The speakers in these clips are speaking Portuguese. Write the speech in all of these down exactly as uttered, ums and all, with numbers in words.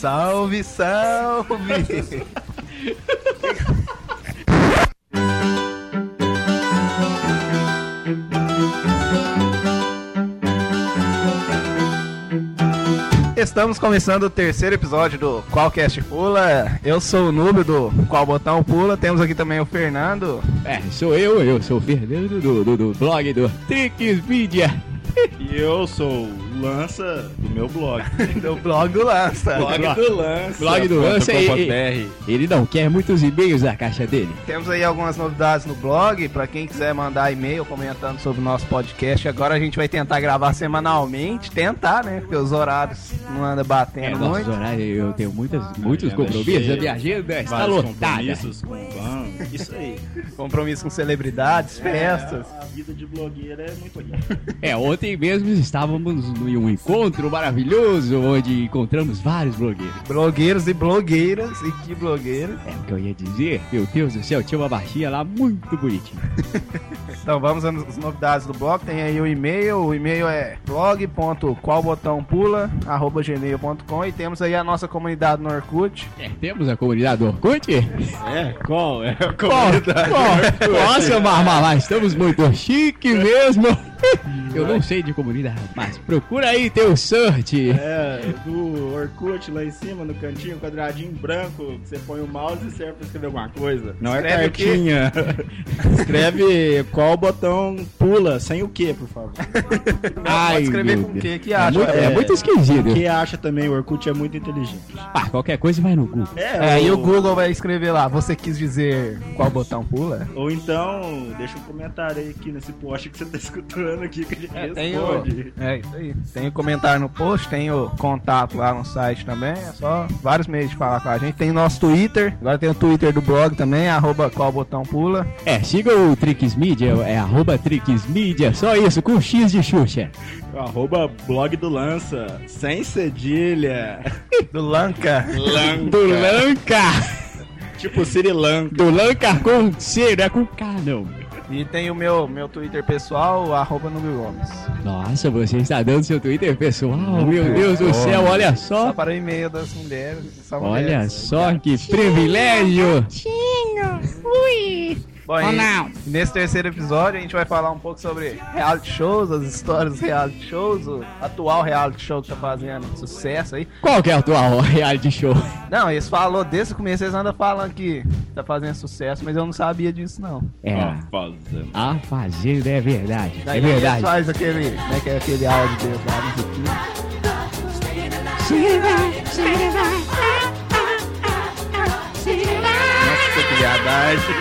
Salve, salve! Estamos começando o terceiro episódio do Qualcast Pula. Eu sou o Núbio do Qual Botão Pula. Temos aqui também o Fernando. É, sou eu, eu sou o Fernando do, do, do blog do Trix Media. E eu sou o Lança do meu blog. Do blog do Lança. Blog do Lança. Blog do Lança. Ele, ele não quer muitos e-mails na caixa dele. Temos aí algumas novidades no blog. Pra quem quiser mandar e-mail comentando sobre o nosso podcast. Agora a gente vai tentar gravar semanalmente. Tentar, né? Porque os horários não andam batendo é, muito. Nossos horários, eu tenho muitas, muitos compromissos. A minha agenda está lotada. Compromissos com van. Isso aí. Compromisso com celebridades, festas. É, a vida de blogueira é muito rica. É, ontem mesmo estávamos em um encontro maravilhoso onde encontramos vários blogueiros. Blogueiros e blogueiras. E que blogueiras. É o que eu ia dizer. Meu Deus do céu, tinha uma baixinha lá muito bonitinha. Então vamos às novidades do blog. Tem aí o e-mail. O e-mail é blog ponto qual botão pula arroba gmail ponto com. E temos aí a nossa comunidade no Orkut. É, temos a comunidade do Orkut? É, qual? É a comunidade qual? Qual? Nossa, Marmala, estamos muito chique mesmo. Eu não sei de comunidade, mas procura aí teu search. É, do Orkut lá em cima, no cantinho, quadradinho branco, que você põe o mouse e serve pra escrever alguma coisa. Não Escreve é cartinha. Escreve qual botão pula, sem o que, por favor. Ai, pode escrever com o que que acha. É muito, é, é muito esquisito. O que acha também, o Orkut é muito inteligente. Ah, qualquer coisa vai no Google. É, é o... e o Google vai escrever lá, você quis dizer qual botão pula? Ou então, deixa um comentário aí aqui nesse post que você tá escutando aqui que a gente é, responde. Tem o, é isso aí. Tem o comentário no post, tem o contato lá no site também. É só vários meios de falar com a gente. Tem o nosso Twitter, agora tem o Twitter do blog também, arroba qual botão pula. É, siga o Trix Media, é arroba Trix Media, só isso, com X de Xuxa. Arroba blog do Lança, sem cedilha. Do Lanca. Lanca. Do Lanca. Tipo Sri Lanka. Do Lanca com C, não é com K, não. E tem o meu, meu Twitter pessoal, arroba Núbio Gomes. Nossa, você está dando seu Twitter pessoal? Meu Deus do céu, olha só. Só para o e-mail das mulheres. Só olha mulheres. só que privilégio. Ui. Bom, oh, e, não. nesse terceiro episódio a gente vai falar um pouco sobre reality shows, as histórias dos reality shows, o atual reality show que tá fazendo sucesso aí. Qual que é o atual reality show? Não, eles falou desde o começo, eles andam falando que tá fazendo sucesso, mas eu não sabia disso não. É, a Fazenda. A Fazenda é verdade, Daí é verdade. Eles faz aquele, né, que é aquele áudio deles lá no YouTube. Nossa, que piadagem.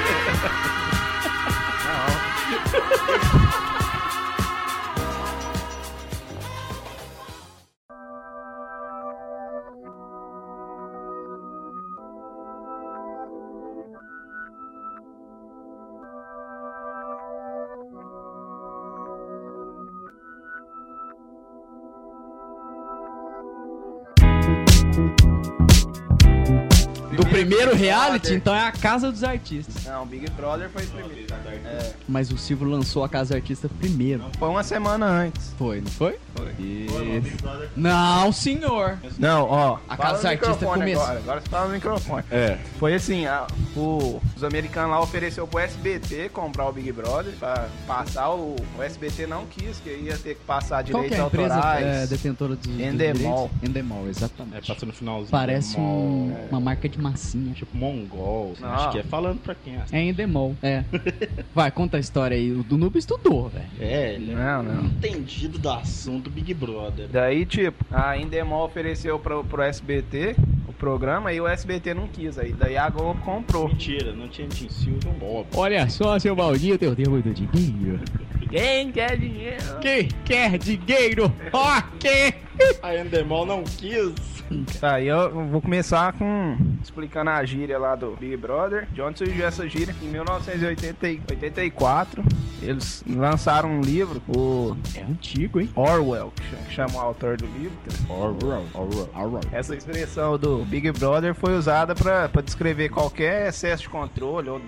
Do primeiro reality, então é a Casa dos Artistas. Não, Big Brother foi o primeiro. É. Mas o Silvio lançou a Casa dos Artistas primeiro. Foi uma semana antes. Foi, não foi? Foi. E... Não, senhor. Não, ó. A Casa dos Artistas começou. Agora, agora você fala no microfone. É. Foi assim, a, o, os americanos lá ofereceu pro S B T comprar o Big Brother pra passar, o, o S B T não quis, que ia ter que passar direitos Qual que é a empresa autorais. é, detentora de Endemol. Endemol, exatamente. É, passando no finalzinho. Parece um, é. uma marca de massinha. Tipo mongol. Não. Acho que é falando pra quem é. É Endemol, é. Vai, conta a história aí. O do Noob estudou, velho. É, ele é Não, não. entendido do assunto Big Brother. Daí, tipo, a Endemol ofereceu pro, pro S B T o programa e o S B T não quis. Aí daí a Globo comprou. Mentira, não tinha Tim Silva, um bob. Olha só, seu maldito, eu tenho muito dinheiro. Quem quer dinheiro? Quem quer dinheiro? Ok! A Endemol não quis. Tá, e eu vou começar com explicando a gíria lá do Big Brother. De onde surgiu essa gíria? Em mil novecentos e oitenta e quatro, eles lançaram um livro, o É antigo, hein? Orwell, que chama o autor do livro. Orwell, Orwell, Orwell. Essa expressão do Big Brother foi usada para descrever qualquer excesso de controle ou, da,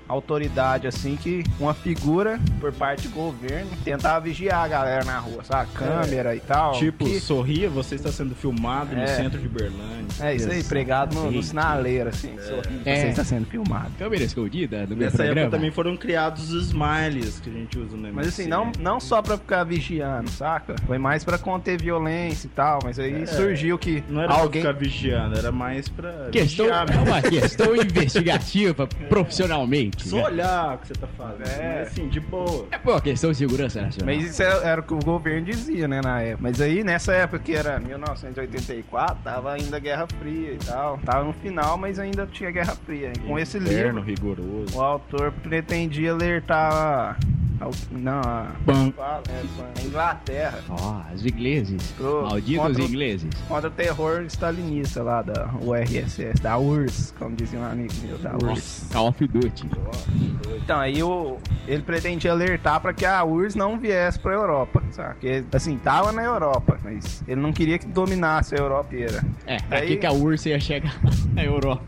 autoridade, assim, que uma figura por parte do governo tentava vigiar a galera na rua, sabe? Câmera É, e tal. Tipo, que... sorria, você está sendo filmado no É. centro de Berlândia. É isso aí, pregado no, no Exatamente. sinaleiro, assim. Sorria, É. você está sendo filmado. Câmera escondida no meu Nessa programa. época também foram criados os smileys que a gente usa no M S N. Mas assim, não, não só pra ficar vigiando, saca? Foi mais pra conter violência e tal, mas aí É. surgiu que Não era alguém... pra ficar vigiando, era mais pra Questão, vigiar é mesmo. uma questão investigativa profissionalmente. Só né? olhar o que você tá fazendo, É. mas assim, de boa. É uma questão de segurança nacional. Mas isso era, era o que o governo dizia, né, na época. Mas aí, nessa época que era mil novecentos e oitenta e quatro, tava ainda Guerra Fria e tal. Tava no final, mas ainda tinha Guerra Fria. E com esse Inverno livro, rigoroso. o autor pretendia alertar... a- Não, a... Pam. fala, é, a Inglaterra Ó, os ingleses. Pro- Malditos contra o- ingleses. contra o terror stalinista lá da U R S S, da U R S S, como dizia um amigo meu, da U R S S. Call of Duty. Então, aí o, ele pretendia alertar pra que a U R S S não viesse pra Europa, sabe? Porque, assim, tava na Europa, mas ele não queria que dominasse a Europa inteira. É, pra Daí- que, que a U R S S ia chegar na Europa?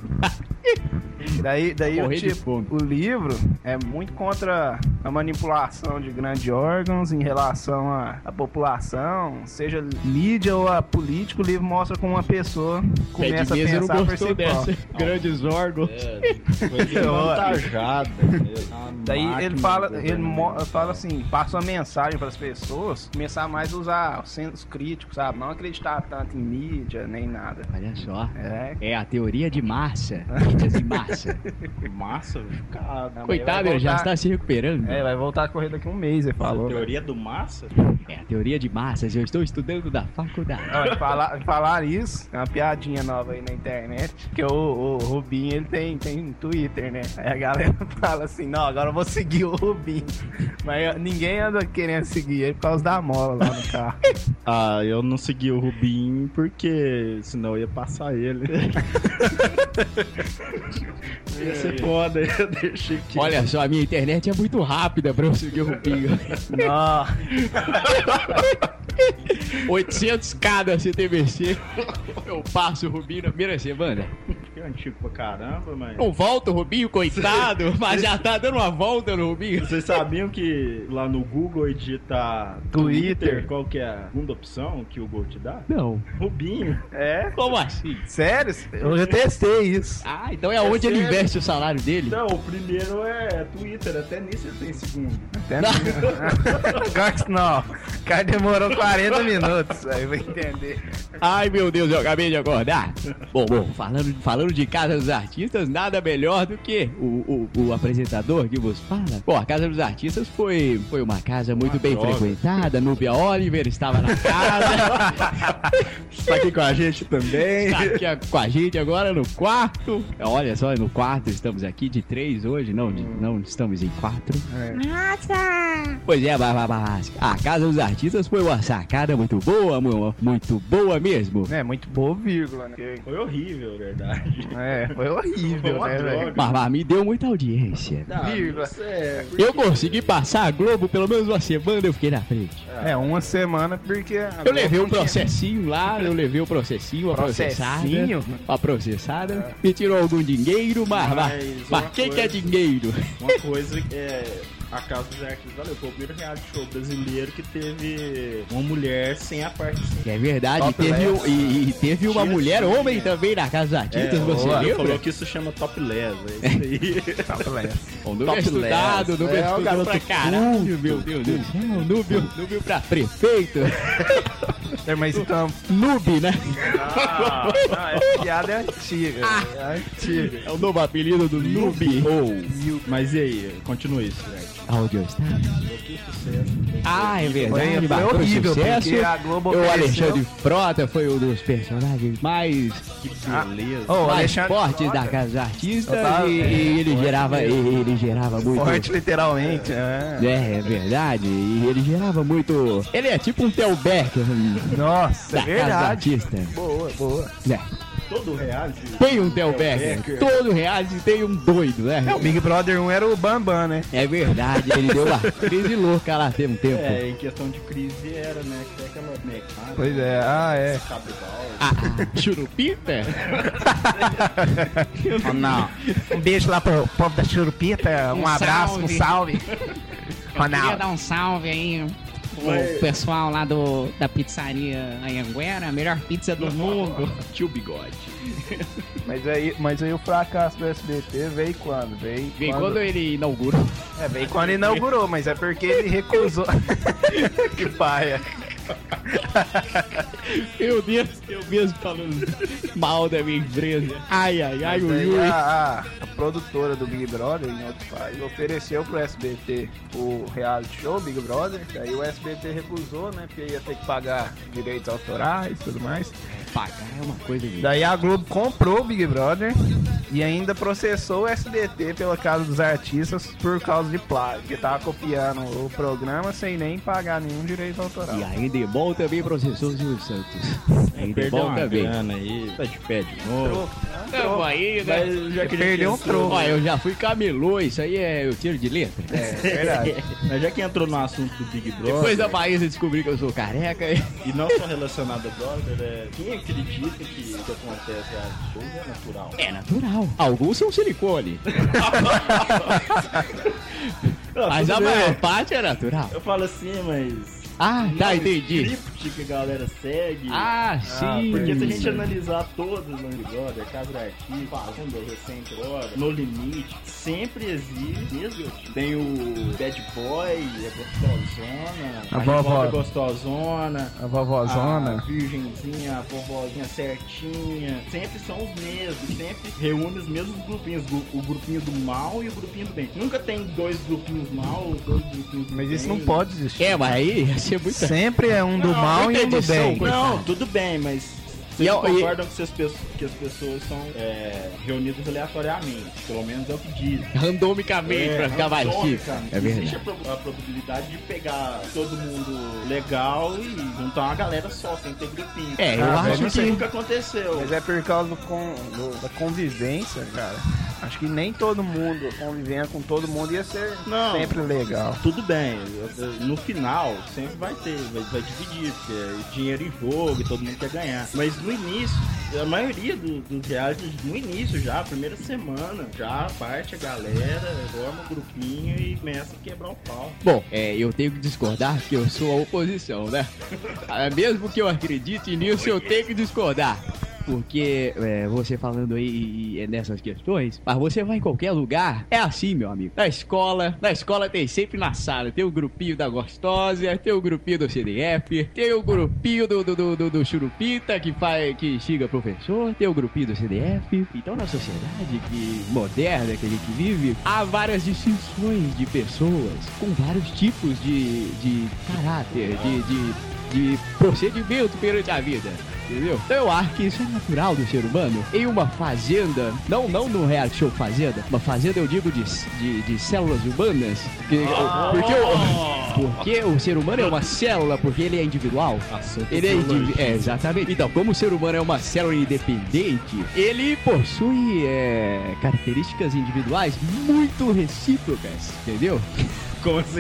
Daí, daí o, Morrer de tipo, fome. o livro é muito contra a manipulação de grandes órgãos em relação à, à população, seja mídia ou a política. O livro mostra como uma pessoa começa a Pé de mesa não pensar por gostou si dessa. própria. Grandes órgãos. É, foi desvantajada. Daí ele fala, ele mo- fala assim, passa uma mensagem para as pessoas, começar mais a usar os sensos críticos, sabe? Não acreditar tanto em mídia, nem nada. Olha só. É. É a teoria de massa. Mídias em massa. Massa, cara. Não, Coitado, vai ele já voltar- está se recuperando. É, vai voltar a correr daqui a um mês, ele falou. A teoria do massa? É a teoria de massas. Eu estou estudando da faculdade. Não, e falar, falar isso, é uma piadinha nova aí na internet, que o, o Rubinho, ele tem, tem Twitter, né? Aí a galera fala assim, não, agora eu vou seguir o Rubinho. Mas ninguém anda querendo seguir ele por causa da mola lá no carro. Ah, eu não segui o Rubinho porque senão eu ia passar ele. Ia ser foda, eu deixei aqui. Olha só, a minha internet é muito rápida pra eu seguir o Rubinho. Não. oitocentos K da C T B C. Eu passo o Rubinho na primeira semana. Que é antigo pra caramba, mas... Não volta o Rubinho, coitado. Mas já tá dando uma volta no Rubinho. Vocês sabiam que lá no Google edita Twitter. Qual que é a segunda opção que o Google te dá? Não. Rubinho. É? Como assim? Sério? Eu já testei isso. Ah, então é onde ele sério? investe o salário dele? Não, o primeiro é Twitter, até nisso ele tem segundo. Até não. Não, o cara demorou quarenta minutos, aí vai entender. Ai, meu Deus, eu acabei de acordar. Bom, bom, falando, falando de Casa dos Artistas, nada melhor do que o, o, o apresentador que vos fala. Bom, a Casa dos Artistas foi, foi uma casa muito Uma bem droga. frequentada. Núbia Oliver estava na casa. Está aqui com a gente também. Está aqui com a gente agora no quarto. Olha só, no quarto estamos aqui de três hoje. Não, de- não estamos em quatro. Pois é, Barba Barrasca. A Casa dos Artistas foi uma sacada muito boa, mu- muito boa mesmo. É, muito boa vírgula, né? Foi horrível, verdade. É, foi Foi horrível, uma né, droga. velho? Barba me deu muita audiência. Não, Vírgula. isso é... Eu consegui passar a Globo pelo menos uma semana, eu fiquei na frente. É, uma semana porque... a Eu levei um Globo não tinha- processinho lá, eu levei um processinho, uma processada. Processinho? Uma processada. Me tirou algum dinheiro, mas, mas, Mas mas uma quem que é coisa- dinheiro? Uma coisa que é... A Casa dos Artistas, valeu, foi o primeiro reality show brasileiro que teve uma mulher sem a parte assim. É verdade, e Topless. teve, um- e, e teve uma Tinha mulher sim. homem também na Casa dos Artistas, você boa, lembra? falou que isso chama topless, é isso aí. Topless. O Núbio é Topless. estudado, o Núbio é É, o estudado garoto pra caralho, meu Deus do céu, o Núbio, Núbio pra prefeito. É, mas então... Noob, né? Ah, não, essa piada é antiga. É antiga. É o novo apelido do Noob. Ou, mas e aí, continue isso, velho. Aonde eu estava? Que sucesso. Ah, é Foi, verdade, foi marcou horrível, sucesso. porque a Globo O ofereceu- Alexandre Frota foi um dos personagens mais, Que beleza. Ô, o mais Alexandre fortes Frota, da Casa dos Artistas Eu tava- e, e ele forte gerava, e mesmo. ele gerava muito. Forte literalmente, é. É, é verdade. E ele gerava muito. Ele é tipo um Theo Becker Nossa, da é Casa dos verdade. Artistas. Boa, boa. É. todo reality tem um Theo Becker. Becker. Todo reality tem um doido, né? É, o Big Brother um era o Bambam, né? É verdade, ele deu uma crise louca lá, tem um tempo. É, em questão de crise era, né? Que é aquela mecânica. Pois é, ah, é. Ah, ah, Churupita? Oh, não. Um beijo lá pro povo da Churupita, um, um abraço, salve. um salve. Eu queria dar um salve aí o Mas... pessoal lá do, da pizzaria Anhanguera, a melhor pizza do mundo. Tio Bigode. Mas aí, mas aí o fracasso do S B T veio quando? Veio, veio quando... quando ele inaugurou. É, veio quando inaugurou, mas é porque ele recusou. Que paia. Meu Deus, eu mesmo falando mal da minha empresa. Ai, ai, ai, mas ui, aí ui. A, a, a produtora do Big Brother, em outros países, ofereceu pro S B T o reality show Big Brother. Aí o S B T recusou, né? Porque ia ter que pagar direitos autorais e tudo mais. Pagar é uma coisa de... Daí a Globo comprou o Big Brother e ainda processou o S B T pela Casa dos Artistas por causa de plágio, que tava copiando o programa sem nem pagar nenhum direito autoral. E ainda é bom também processou o Silvio Santos. Ainda é bom também. Aí, tá de pé de novo. Tamo aí, né? Mas já que perdeu um troco. Ó, eu já fui camelô, isso aí é o tiro de letra. É, verdade. Mas já que entrou no assunto do Big Brother... Depois da Bahia você descobriu que eu sou careca. E não só relacionado a Brother, é... Quem acredita que o que acontece a shows é natural? É natural. Alguns são silicone. Não, mas a maior parte é natural. Eu falo assim, mas... Ah, tá, entendi. Script que a galera segue. Ah, sim. Ah, porque se a gente analisar todos no Big Brother, Casa Artista, Fazenda, Recente Hora, No Limite, sempre existe mesmo. Tem o Bad Boy, a Gostosona, a, a vovó Gostosona, a vovózona, a Virgenzinha, a vovozinha certinha. Sempre são os mesmos, sempre reúne os mesmos grupinhos, o grupinho do mal e o grupinho do bem. Nunca tem dois grupinhos mal, dois grupinhos do mas bem. Isso não pode existir. É, mas aí... Muita... Sempre é um do não, mal e um do bem. Não, tudo bem, mas vocês eu, concordam eu... que, as que as pessoas são é, reunidas aleatoriamente? Pelo menos é o que dizem. Randomicamente, é, pra ficar mais chique. É Existe a, pro, a probabilidade de pegar todo mundo legal e juntar uma galera só, sem ter grupinho. É, eu ah, acho não sei que... nunca aconteceu. Mas é por causa do, con... do, da convivência, cara. Acho que nem todo mundo convivendo com todo mundo ia ser não, sempre legal. Tudo bem, no final sempre vai ter, vai, vai dividir, porque é dinheiro em jogo e todo mundo quer ganhar. Mas no início, a maioria dos do realities, no início já, primeira semana, já parte a galera, forma um grupinho e começa a quebrar o pau. Bom, é, eu tenho que discordar que eu sou a oposição, né? Mesmo que eu acredite nisso, eu tenho que discordar. Porque é, você falando aí é nessas questões, mas você vai em qualquer lugar, é assim, meu amigo. Na escola, na escola tem sempre na sala, tem o grupinho da Gostosa, tem o grupinho do C D F, tem o grupinho do, do, do, do Churupita que faz, que xinga professor, tem o grupinho do C D F. Então na sociedade que, moderna que a gente vive, há várias distinções de pessoas com vários tipos de, de caráter, de, de, de procedimento perante a vida. Entendeu? Então eu acho que isso é natural do ser humano. Em uma fazenda, não, não no reality show Fazenda, uma fazenda eu digo de, de, de células humanas, que, oh! porque, o, porque o ser humano é uma célula, porque ele é individual. Ele é, indivi é exatamente. Então, como o ser humano é uma célula independente, ele possui é, características individuais muito recíprocas, entendeu? Como assim?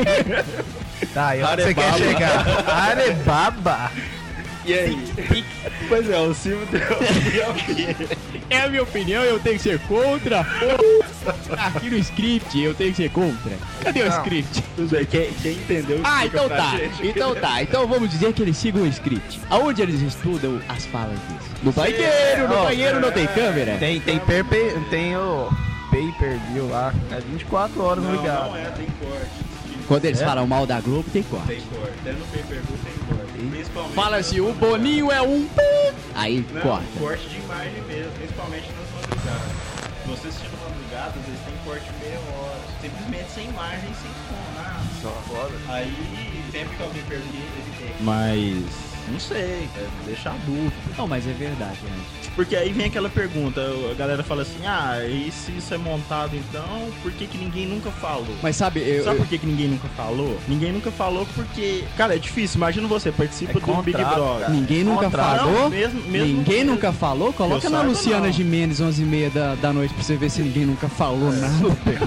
Tá, e onde você quer chegar? Arebaba! E aí? Pois é, o Silvio deu a opinião. É a minha opinião, eu tenho que ser contra. Aqui no script eu tenho que ser contra. Cadê não. o script? Tudo bem, quem, quem entendeu? Ah, então tá. Gente. Então tá. Então vamos dizer que eles sigam o script. Aonde eles estudam as falas deles? No banheiro, no banheiro não tem câmera? Tem, tem, perpe, tem o pay-per-view lá. É vinte e quatro horas não, ligado. Não é, tem corte. Quando eles é? falam mal da Globo, tem corte. Tem corte. Até no pay-per-view tem corte. Fala assim, o Boninho é um... Aí não, corta. Corte de imagem mesmo, principalmente nas madrugadas. Se você assistir nas madrugadas, eles têm corte meia hora. Simplesmente sem imagem, sem som, nada. Só foda. Aí, sempre que alguém pergunta, ele tem. Mas... Não sei, é, deixa adulto. Não, mas é verdade, né? Porque aí vem aquela pergunta, a galera fala assim, ah, e se isso é montado então, por que que ninguém nunca falou? Mas sabe, eu... Sabe por que que ninguém nunca falou? Ninguém nunca falou porque, cara, é difícil, imagina você, participa É do Big contrato, Brother. cara. Ninguém nunca Contrato. falou? Não, mesmo, mesmo Ninguém mesmo. nunca falou? Coloca Eu na saiba, Luciana não. Gimenez, onze e meia da, da noite, pra você ver se ninguém nunca falou nada. Super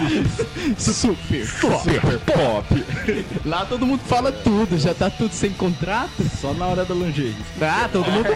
pop. Super pop. Super pop. Lá todo mundo fala tudo, já tá tudo sem contrato. Só na hora da lingerie. Ah, todo mundo...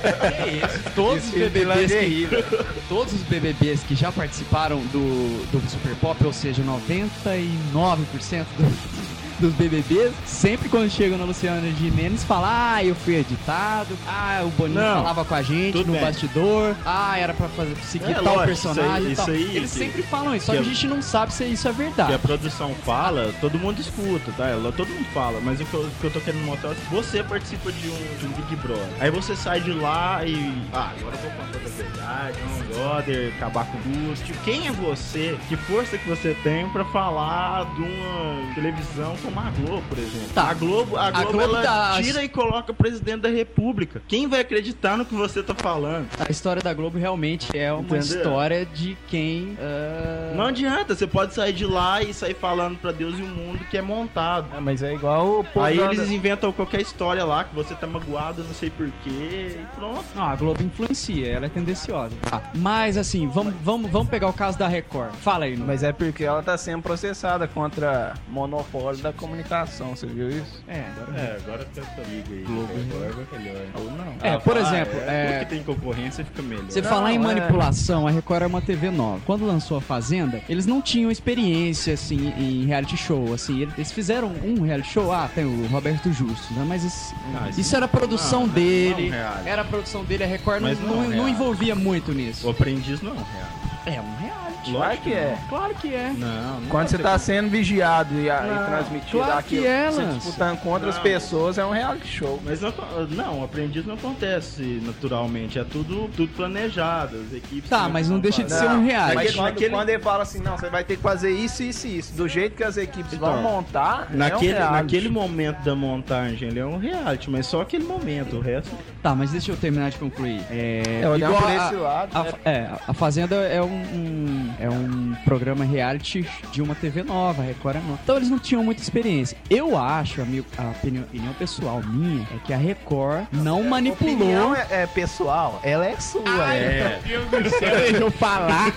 Que isso? Todos os B B Bs que... Todos os B B Bs que já participaram do, do Super Pop, ou seja, noventa e nove por cento do... dos B B Bs, sempre quando chegam na Luciana Gimenez, fala, ah, eu fui editado, ah, o Boninho Não, falava com a gente tudo no bem. bastidor, ah, era pra fazer, seguir É, tal lógico, personagem e isso tal. aí- isso aí Eles que- sempre falam isso, só que que a a- gente não sabe se isso é Que verdade. a produção fala, todo mundo escuta, tá? Ela- Todo mundo fala, mas o que eu, o que eu tô querendo mostrar é que você participa de um, de um Big Brother. Aí você sai de lá e. Ah, agora eu vou contar a verdade, um brother, acabar com o Lúcio. Quem é você? Que força que você tem pra falar de uma televisão como a Globo, por exemplo? Tá. A Globo, a Globo, Globo ela tá- tira e coloca presidente da República. Quem vai acreditar no que você tá falando? A história da Globo realmente é uma Entendeu? história de quem... ah, Não adianta, você pode sair de lá e sair falando pra Deus e o mundo que é montado. É, mas é igual o povo Aí da- eles inventam qualquer história lá, que você tá magoado, não sei porquê, e pronto. Não, a Globo influencia, ela é tendenciosa. Ah, mas assim, vamos, vamos, vamos pegar o caso da Record. Fala aí, Mas é porque ela tá sendo processada contra monopólio da comunicação, você viu isso? É, agora... É, agora tá essa liga aí. Globo é melhor. Ou não? É, por exemplo, Tudo é, que tem concorrência fica melhor. você Não, falar em é. manipulação, a Record é uma T V nova. Quando lançou a Fazenda, eles não tinham experiência, assim, em reality show, assim. Eles fizeram um reality show, ah, tem o Roberto Justo, né? Mas isso, Ah, isso- isso era a produção não, não, dele, não é um reality. era a produção dele, a Record não, Mas não não, é um não reality. envolvia muito nisso. O aprendiz não é um real. É um reality. Claro que é. Claro que é. Não, não Quando você tá sendo vigiado e, a- e Não, transmitido claro aquilo, que é, você Lance. disputando contra as Não. pessoas, é um reality show. Mas não, não, o aprendiz não acontece naturalmente, é tudo, tudo planejado, as equipes... Tá, que mas não vão deixa de fazer. ser um reality. Mas Naquele- quando, naquele- quando ele fala assim, não, você vai ter que fazer isso, isso e isso, do jeito que as equipes Então, vão montar, Naquele, é um reality. naquele momento da montagem, ele é um reality, mas só aquele momento, o resto... Tá, mas deixa eu terminar de concluir. É, É, olhando igual por a- esse lado, a, né? é, a Fazenda é um, um- é um programa reality de uma T V nova, a Record é nova. Então eles não tinham muita experiência. Eu acho, a, minha, a opinião, opinião pessoal minha, é que a Record não Opinião manipulou. é, é pessoal, ela é sua. É. Deixa eu falar.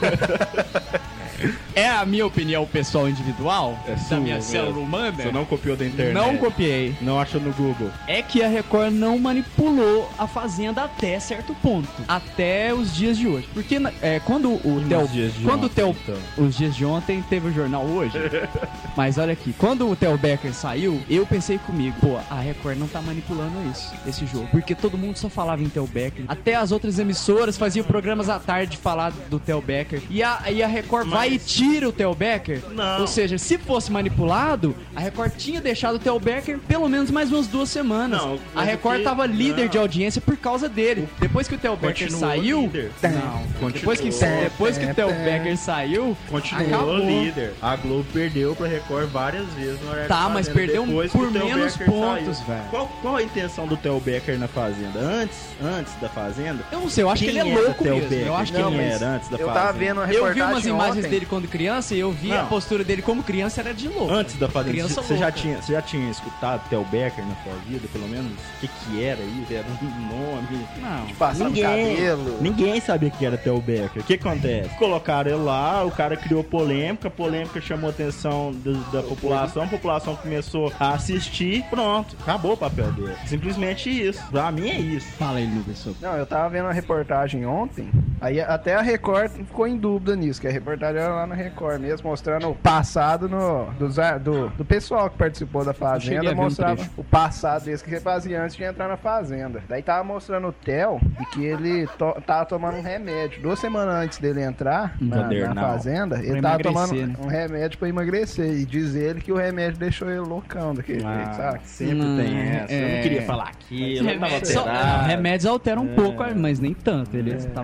É a minha opinião pessoal individual, É da sua minha mesmo. célula humana. Você não copiou da internet. Não copiei. Não achou no Google. É que a Record não manipulou a Fazenda até certo ponto. Até os dias de hoje. Porque é, quando o Theo... nos dias de Quando o ontem, Theo... então? Os dias de ontem teve o jornal hoje. Mas olha aqui. Quando o Theo Becker saiu, eu pensei comigo, pô, a Record não tá manipulando isso, esse jogo. Porque todo mundo só falava em Theo Becker. Até as outras emissoras faziam programas à tarde falar do Theo Becker. E a, e a Record Mas- vai e tira o Theo Becker. Não. Ou seja, se fosse manipulado, a Record tinha deixado o Theo Becker pelo menos mais umas duas semanas. Não, a mas Record o que- tava líder não. de audiência por causa dele. Depois que o Theo Becker Continuou saiu... líder. Não, depois que, Continuou. depois que o Theo Becker saiu, Continuou acabou. líder. A Globo perdeu pra Record várias vezes no horário Tá, da mas Fazenda, perdeu depois que por o Theo menos Becker pontos, saiu. velho. Qual, qual a intenção do Theo Becker na Fazenda? Antes, antes da Fazenda? eu não sei, eu acho Quem que ele é era louco Theo mesmo. Becker? Eu acho que Quem ele é. era antes da Eu Fazenda? tava vendo uma Eu reportagem vi umas imagens ontem. dele quando criança e eu vi a Não. postura dele como criança era de louco. Antes da Fazenda, Criança você já louca. tinha, você já tinha escutado Theo Becker na sua vida, pelo menos? O que que era isso? Era um nome? Não. Passando Ninguém, cabelo. ninguém sabia que era Theo Becker. O que acontece? Colocaram ele lá, o cara criou polêmica, a polêmica chamou a atenção do- da população, a população começou a assistir, pronto, acabou o papel dele. Simplesmente isso. Pra mim é isso. Fala aí, Lucas. Não, eu tava vendo uma reportagem ontem, aí até a Record ficou em dúvida nisso, que a reportagem era lá na Record mesmo, mostrando o passado no, dos a- do, do pessoal que participou da cheguei a Fazenda, ver um mostrava trecho. o passado desse que ele fazia antes de entrar na Fazenda. Daí tava mostrando o Theo e que ele to, tava tomando um remédio. Duas semanas antes dele entrar na, na Vadernal. Fazenda, ele Pra tava emagrecer, tomando né? um remédio pra emagrecer. E diz ele que o remédio deixou ele loucão daquele jeito, sabe? sempre Hum, tem essa. Eu é. não queria falar aquilo, eu tava Remédios, só- alterado. não, remédios alteram um É. pouco, mas nem tanto. Ele estava muito alterado.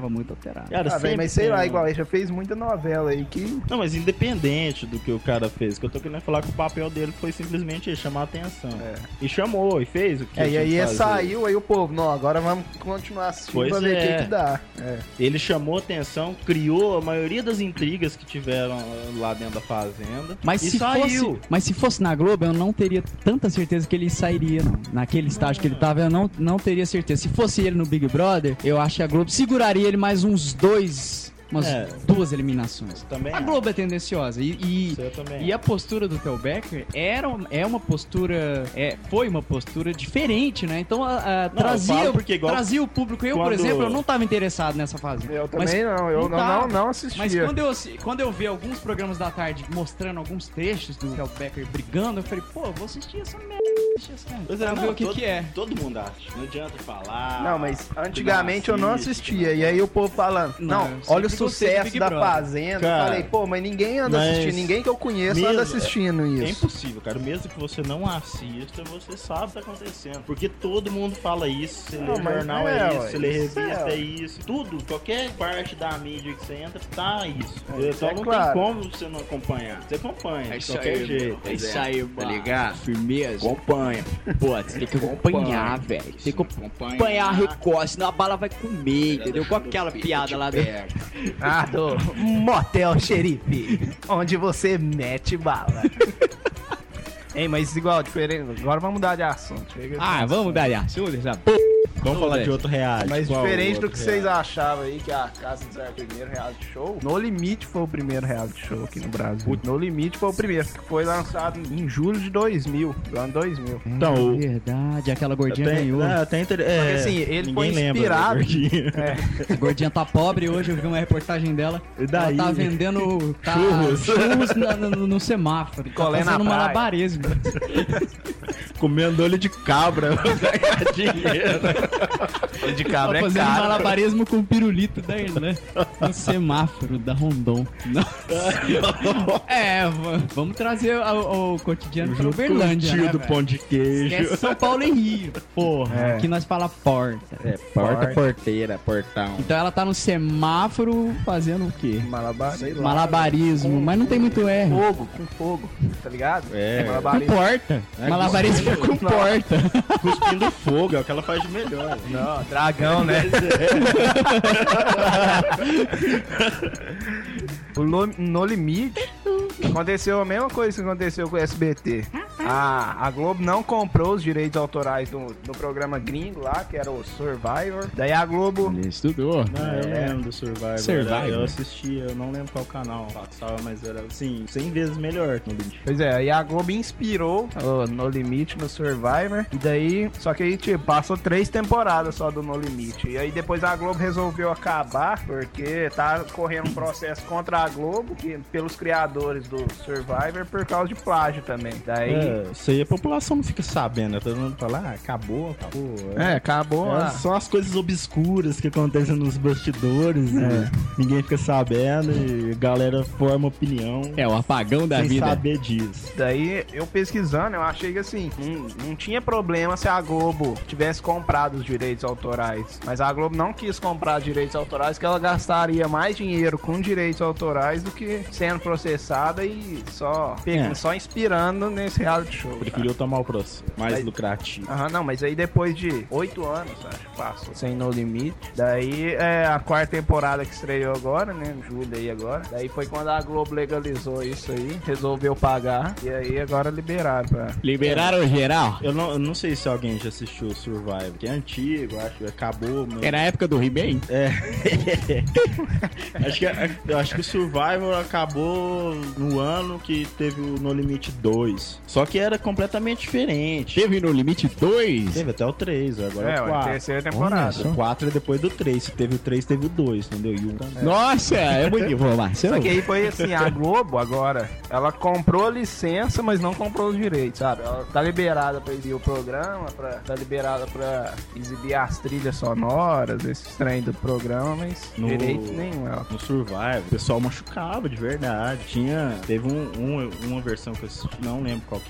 será? Cara, Ah, velho, mas sei tem lá, um- igual ele já fez muita novela aí que... Não, mas independente do que o cara fez, que eu tô querendo falar que o papel dele foi simplesmente chamar a atenção. É. E chamou, e fez o que É, tinha e aí que ele fazer. saiu, aí o povo, não, agora vamos continuar assistindo Pois pra ver o é. que que dá. É. Ele chamou atenção, criou a maioria das intrigas que tiveram lá dentro da fazenda. Mas e se, saiu. fosse, mas se fosse na Globo, eu não teria tanta certeza que ele sairia, não. Naquele estágio que ele tava, eu não, não teria certeza. Se fosse ele no Big Brother, eu acho que a Globo seguraria ele mais uns dois... Umas É. duas eliminações. Também a acho. Globo é tendenciosa. E, e, Isso eu também e a postura do Theo Becker era, é uma postura. É, foi uma postura diferente, né? Então a, a, eu trazia, falo porque igual trazia o público. Eu, por quando- exemplo, eu não tava interessado nessa fase. Eu também Mas- não, eu não, tava. não, não assistia. Mas quando eu, assi- quando eu vi alguns programas da tarde mostrando alguns trechos do Theo Becker brigando, eu falei, pô, vou assistir essa merda. Assistir essa merda. Pois é, Pra não, ver o que, todo, que é. Todo mundo acha. Não adianta falar. Não, mas antigamente eu não assiste, assistia. E aí o povo falando, Não, não, eu olha o sempre gostei do sucesso Big da Brother. Fazenda. Cara, eu falei, pô, mas ninguém anda mas assistindo, ninguém que eu conheço anda mesmo- assistindo É isso. impossível, cara. Mesmo que você não assista, você sabe o que tá acontecendo. Porque todo mundo fala isso. Você Não, lê mas jornal é, é, isso, ué, você lê isso revista é, é, isso. Tudo, qualquer parte da mídia que você entra, tá isso. É, então é não claro. tem como você não acompanhar. Você acompanha, de qualquer jeito. É isso aí, tá ligado? Firmeza. Acompanha. Pô, você tem que acompanhar, velho. Tem que acompanhar a Record, senão a bala vai comer, entendeu? Qual aquela piada lá do... Ah, do Motel Xerife, onde você mete bala. Ei, mas igual, diferente. Agora vamos mudar de assunto. Chega de Ah, assunto. vamos dar de assunto, essa p... Vamos falar de outro reality. Mas Qual diferente do outro que vocês reality? achavam aí, que a Casa dos Artistas foi o primeiro reality show, No Limite foi o primeiro reality show aqui no Brasil. No Limite foi o primeiro, que foi lançado em julho de dois mil, do ano dois mil. Então, o- Verdade, aquela gordinha Tem, ganhou. é, tem inter... é, Porque, assim, ele ninguém foi lembra, inspirado- né, gordinha? É, A gordinha tá pobre hoje, eu vi uma reportagem dela. E daí? Ela tá vendendo tá, Churros. churros na- no, no semáforo. Tá Colé na fazendo praia. malabarismo. Comendo olho de cabra pra ganhar dinheiro. de Tá cabra é fazendo caro. malabarismo com o pirulito da Irlã. No semáforo da Rondon. Nossa. É, v- vamos trazer o, o cotidiano pra Junto com o Uberlândia, tio né, do velho? pão de queijo. Esquece São Paulo e Rio. Porra, É. aqui nós fala porta. É, porta, porteira, portão. Então ela tá no semáforo fazendo o quê? Malabar, sei lá. Malabarismo, Com- mas não tem muito R. Fogo, com fogo, tá ligado? É. Com Malabarismo. porta. É, Malabarismo com porta. Cuspindo fogo, é o que ela faz de melhor. Não, dragão, né? O No, no Limite aconteceu a mesma coisa que aconteceu com o S B T. A, a Globo não comprou os direitos autorais do, do programa gringo lá, que era o Survivor. Daí a Globo... Ele estudou. Ah, eu É. lembro do Survivor. Survivor. Eu assistia, eu não lembro qual canal passava, mas era, assim, cem vezes melhor que no Limite. Pois é, aí a Globo inspirou o No Limite no Survivor. E daí, só que aí, tipo, passou três temporadas só do No Limite. E aí depois a Globo resolveu acabar, porque tá correndo um processo contra a Globo, que, pelos criadores do Survivor, por causa de plágio também. Daí. É, isso aí a população não fica sabendo, né? Todo mundo fala, ah, acabou, acabou. É, acabou. É, a- são as coisas obscuras que acontecem nos bastidores, né? Ninguém fica sabendo e a galera forma opinião É, o apagão da sem vida. saber disso. Daí, eu pesquisando, eu achei que assim, não, não tinha problema se a Globo tivesse comprado os direitos autorais. Mas a Globo não quis comprar direitos autorais, que ela gastaria mais dinheiro com direitos autorais do que sendo processada e só, pegando, É. só inspirando nesse reality show. Preferiu tomar o processo, mais Mas- lucrativo. Aham, não, mas aí depois de oito anos, acho que passou, sem No Limite. Daí é a quarta temporada que estreou agora, né? Em julho aí agora. Daí foi quando a Globo legalizou isso aí, resolveu pagar. E aí agora liberaram pra. Liberaram geral. Eu não, eu não sei se alguém já assistiu o Survivor, que é antigo, acho que acabou. Mas... Era a época do He-Man? É. acho, que, eu acho que o Survivor acabou no ano que teve o No Limite dois. Só que era completamente diferente. Teve No Limite dois? Teve até o três, agora é, É, o ué, quatro. terceira temporada. O quatro é depois do três. Se teve o três, teve o dois, entendeu? E um também. Nossa, é muita informação. Só que aí foi assim, a Globo agora, ela comprou a licença, mas não comprou os direitos, sabe? Ela tá liberada pra exibir o programa, pra, tá liberada pra exibir as trilhas sonoras, esses trem do programa, mas No- direito nenhum. Ela. No Survivor, o pessoal machucava de verdade. Tinha. Teve um, um- uma versão que eu assisti, não lembro qual que era,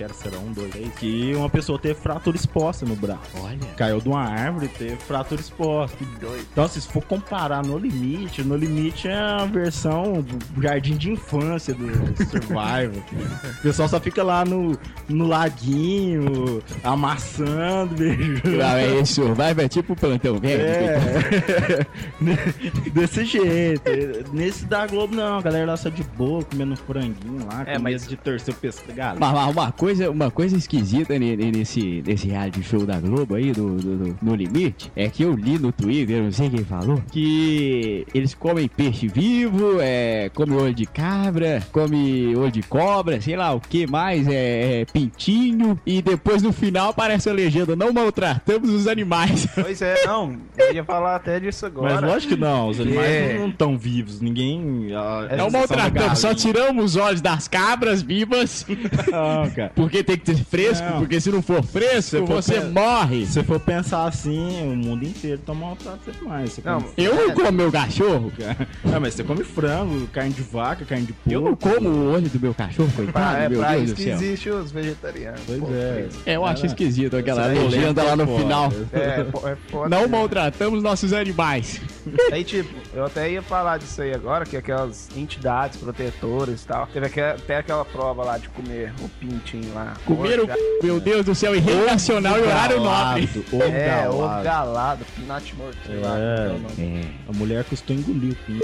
era, será um, dois, três, que uma pessoa teve fratura exposta no braço. Olha. Caiu de uma árvore e teve fratura exposta. Que doido. Então, assim, se for comparar No Limite, No Limite é a versão do jardim de infância do Survivor. O pessoal só fica lá no, no laguinho, amassando, beijo. Não, é isso, Survivor é tipo plantão velho. É, desse jeito. Nesse da Globo, não, a galera lá só de boa, comendo franguinho lá, É, com mas- medo de torcer o pescoço. Galera. Mas, mas uma coisa, uma coisa esquisita ne- ne- nesse, nesse reality show da Globo aí, do, do- do- No Limite, é que eu li no Twitter, eu não sei quem falou, que eles comem peixe vivo, é, come olho de cabra, come olho de cobra, sei lá o que mais, é, é pintinho, e depois no final aparece a legenda, não maltratamos os animais. Pois é, não. Eu ia falar até disso agora. Mas lógico que não, os animais É. não estão vivos, ninguém... ah, É, Não exceção da maltratamos, só galinha. tiramos os olhos das cabras vivas, Não, cara. porque tem que ser fresco, Não. porque se não for fresco, Se for você pe- morre. Se for pensar assim, o mundo inteiro toma maltrato demais. Você Não, come... Eu não como meu cachorro, Ah, mas você come frango, carne de vaca, carne de porco. eu não como o olho do meu cachorro, Pra, coitado, é meu pra Deus isso do que céu. existe os vegetarianos. Pois Pô, é. isso. É, eu acho Ah, esquisito aquela essa polêmica legenda lá no é foda. final. É, pô, é foda. Não né? maltratamos nossos animais. Aí, tipo, eu até ia falar disso aí agora, que aquelas entidades protetoras e tal. Teve aque- até aquela prova lá de comer o pintinho lá. Comer o Poxa, c... meu Deus do céu, em rede nacional e horário nobre. Ovo É, ovo galado. galado, peanut morto, sei lá. É. como é o nome. A mulher custou engolir o pinto.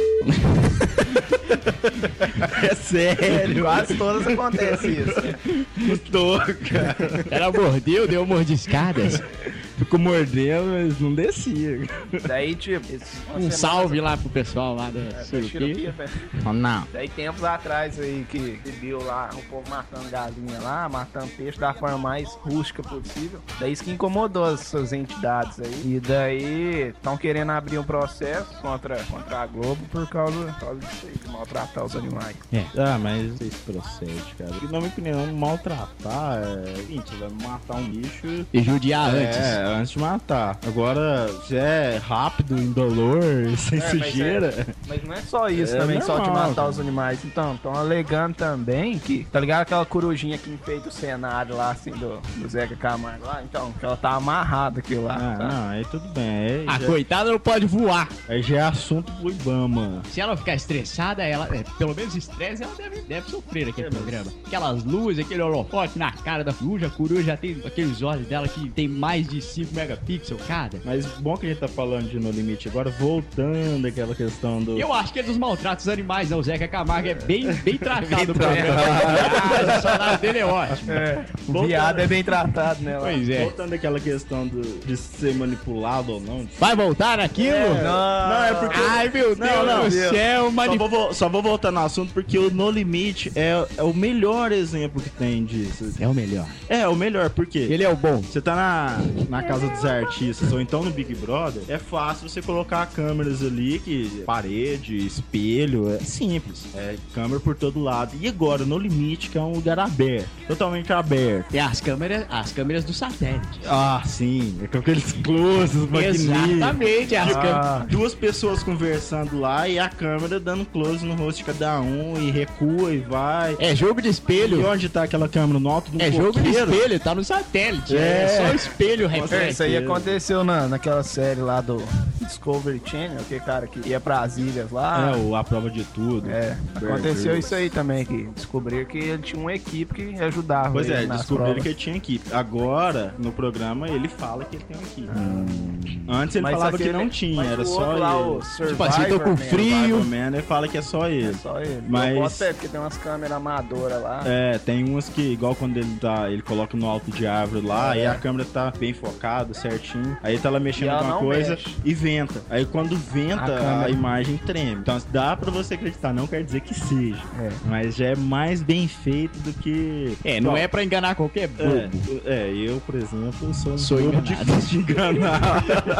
É sério. Quase todas acontece isso. Custou, cara. Ela mordeu, deu mordiscadas. Ficou mordendo, mas não descia. Daí, tipo, esses- uma Um semana- salve lá pro pessoal lá da É, da Surupi. Xiruquia, velho. Oh, não. Daí tempos atrás aí que se viu lá o povo matando galinha lá, matando peixe da forma mais rústica possível. Daí isso que incomodou essas entidades aí. E daí estão querendo abrir um processo contra, contra a Globo por causa, por causa disso aí, de maltratar os animais. Ah, mas isso procede, cara. Porque, na minha opinião, maltratar é. Gente, você vai matar um bicho. E judiar antes. É, antes de matar. Agora, se é rápido, indolor, sem É, mas sujeira. Mas não é só isso É também, só de normal, matar cara. os animais. Então, estão alegando também que, tá ligado aquela corujinha que enfeita o cenário lá, assim, do, do Zeca Camargo lá? Então, que ela tá amarrada aquilo lá, Ah, sabe? não, aí tudo bem. Aí, A já, coitada não pode voar. aí já é assunto pro Ibama. Se ela ficar estressada, ela, é, pelo menos estresse, ela deve, deve sofrer aquele programa. Aquelas luzes, aquele holofote na cara da coruja, a coruja já tem aqueles olhos dela que tem mais de cinco megapixels cada. Mas bom que a gente tá falando de No Limite agora, voltando àquela questão do. Eu acho que eles maltratam os animais, não. O Zeca Camargo é bem, bem tratado no Bem programa. Ah, o salário dele é ótimo. É, o viado é bem tratado, né? lá. Pois é. Voltando àquela questão do, de ser manipulado ou não. Vai voltar naquilo? Não, é porque. Ai, meu Deus Não, não, do Deus. céu, Só mani... vou, vo- só vou voltar no assunto porque o No Limite é, é o melhor exemplo que tem disso. É o melhor. É, o melhor, por quê? Ele é o bom. Você tá na, na casa dos artistas ou então no Big Brother, é fácil você colocar câmeras ali, que parede, espelho, é simples. É câmera por todo lado. E agora, No Limite, que é um lugar aberto, totalmente aberto. É as câmeras, as câmeras do satélite. Ah, sim, é com aqueles closes, maquininhos. Exatamente, as câmeras. Ah, Duas pessoas conversando lá e a câmera dando close no rosto de cada um e recua e vai. É jogo de E espelho. onde tá aquela câmera? No alto do É jogo de coqueiro? espelho, tá no satélite. É, É. só o espelho é, reflete. isso aí aconteceu na, naquela série lá do Discovery Channel, que cara que ia pras ilhas lá. É, o A Prova de Tudo. É, Bear aconteceu Grylls. isso aí também, que descobriram que ele tinha uma equipe que ajudava Pois ele é, nas descobriram provas. que ele tinha equipe. Agora, no programa, ele fala que ele tem uma equipe. Antes ele Mas falava que aquele- não tinha, mas era o só outro lá, o ele. Tipo assim, tô com Survivor Man, frio. Survivor Man, ele fala que é só É ele. só ele. Mas- Eu boto fé, porque tem umas câmeras amadoras lá. É, tem umas que, igual quando ele tá, ele coloca no alto de árvore lá, É. e a câmera tá bem focada, certinho. Aí tá lá mexendo E ela alguma não coisa mexe. e venta. Aí quando venta, A a, câmera. imagem treme. Então dá pra você acreditar, não quer dizer que seja. É. Mas já é mais bem feito do que. É, não é pra enganar qualquer bobo. É, é, eu, por exemplo, sou um Sou bobo enganado. difícil de enganar.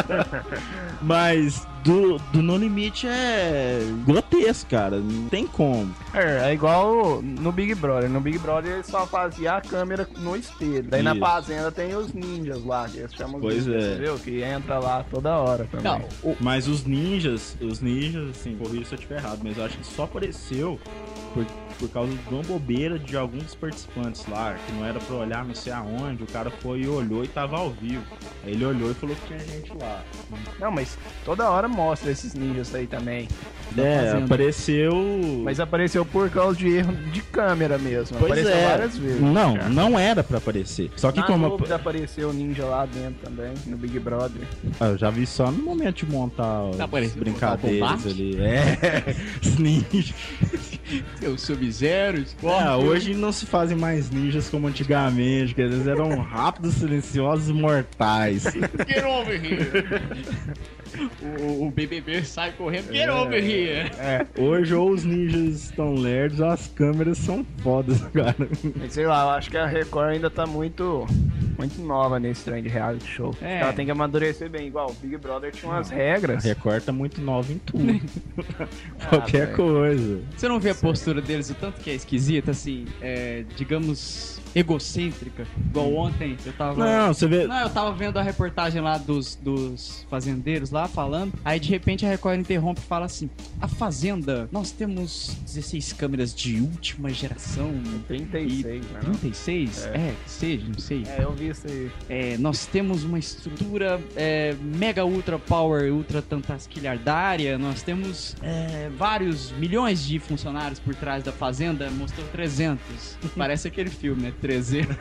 Mas do, do No Limite é grotesco, cara. Não tem como. É, é igual no Big Brother. No Big Brother ele só fazia a câmera no espelho. Daí na Isso. fazenda tem os ninjas lá, que eles chamam Pois de ninjas, é. você viu? Que entra lá toda hora também. Não, o- Mas os ninjas, os ninjas, assim, corrija se eu estiver errado, mas eu acho que só apareceu por, por causa de uma bobeira de alguns dos participantes lá, que não era pra olhar não sei aonde, o cara foi e olhou e tava ao vivo. Aí ele olhou e falou que tinha gente lá. Não, mas toda hora mostra esses ninjas aí também. É, apareceu... Mas apareceu por causa de erro de câmera mesmo. Pois apareceu é. várias vezes. Não, já. não era pra aparecer. Só que Na como... Globo apareceu ninja lá dentro também, no Big Brother. Ah, eu já vi só no momento de montar Tá as brincadeiras ali. É, os ninjas. Seu Sub-Zero, É, hoje não se fazem mais ninjas como antigamente, que às vezes eram rápidos, silenciosos e mortais. Get over here. O, o B B B sai correndo, get over here. É. Hoje ou os ninjas estão lerdos ou as câmeras são fodas, cara. Mas sei lá, eu acho que a Record ainda tá muito, muito nova nesse trem de reality show. É. Ela tem que amadurecer bem. Igual o Big Brother tinha umas A regras. Record tá muito nova em tudo. Qualquer velho. coisa. Você não vê a postura deles, o tanto que é esquisita, assim, é, digamos, egocêntrica. Igual ontem, eu tava... Não, você vê... Não, eu tava vendo a reportagem lá dos, dos fazendeiros lá falando, aí de repente a Record interrompe e fala assim: a Fazenda, nós temos dezesseis câmeras de última geração. trinta e seis, né? não? trinta e seis? É. É, que seja, não sei. É, eu vi isso aí. É, nós temos uma estrutura é, mega ultra power, ultra tantasquilhardária, nós temos é, vários milhões de funcionários por trás da Fazenda, mostrou trezentos. Parece aquele filme, né? trezentos.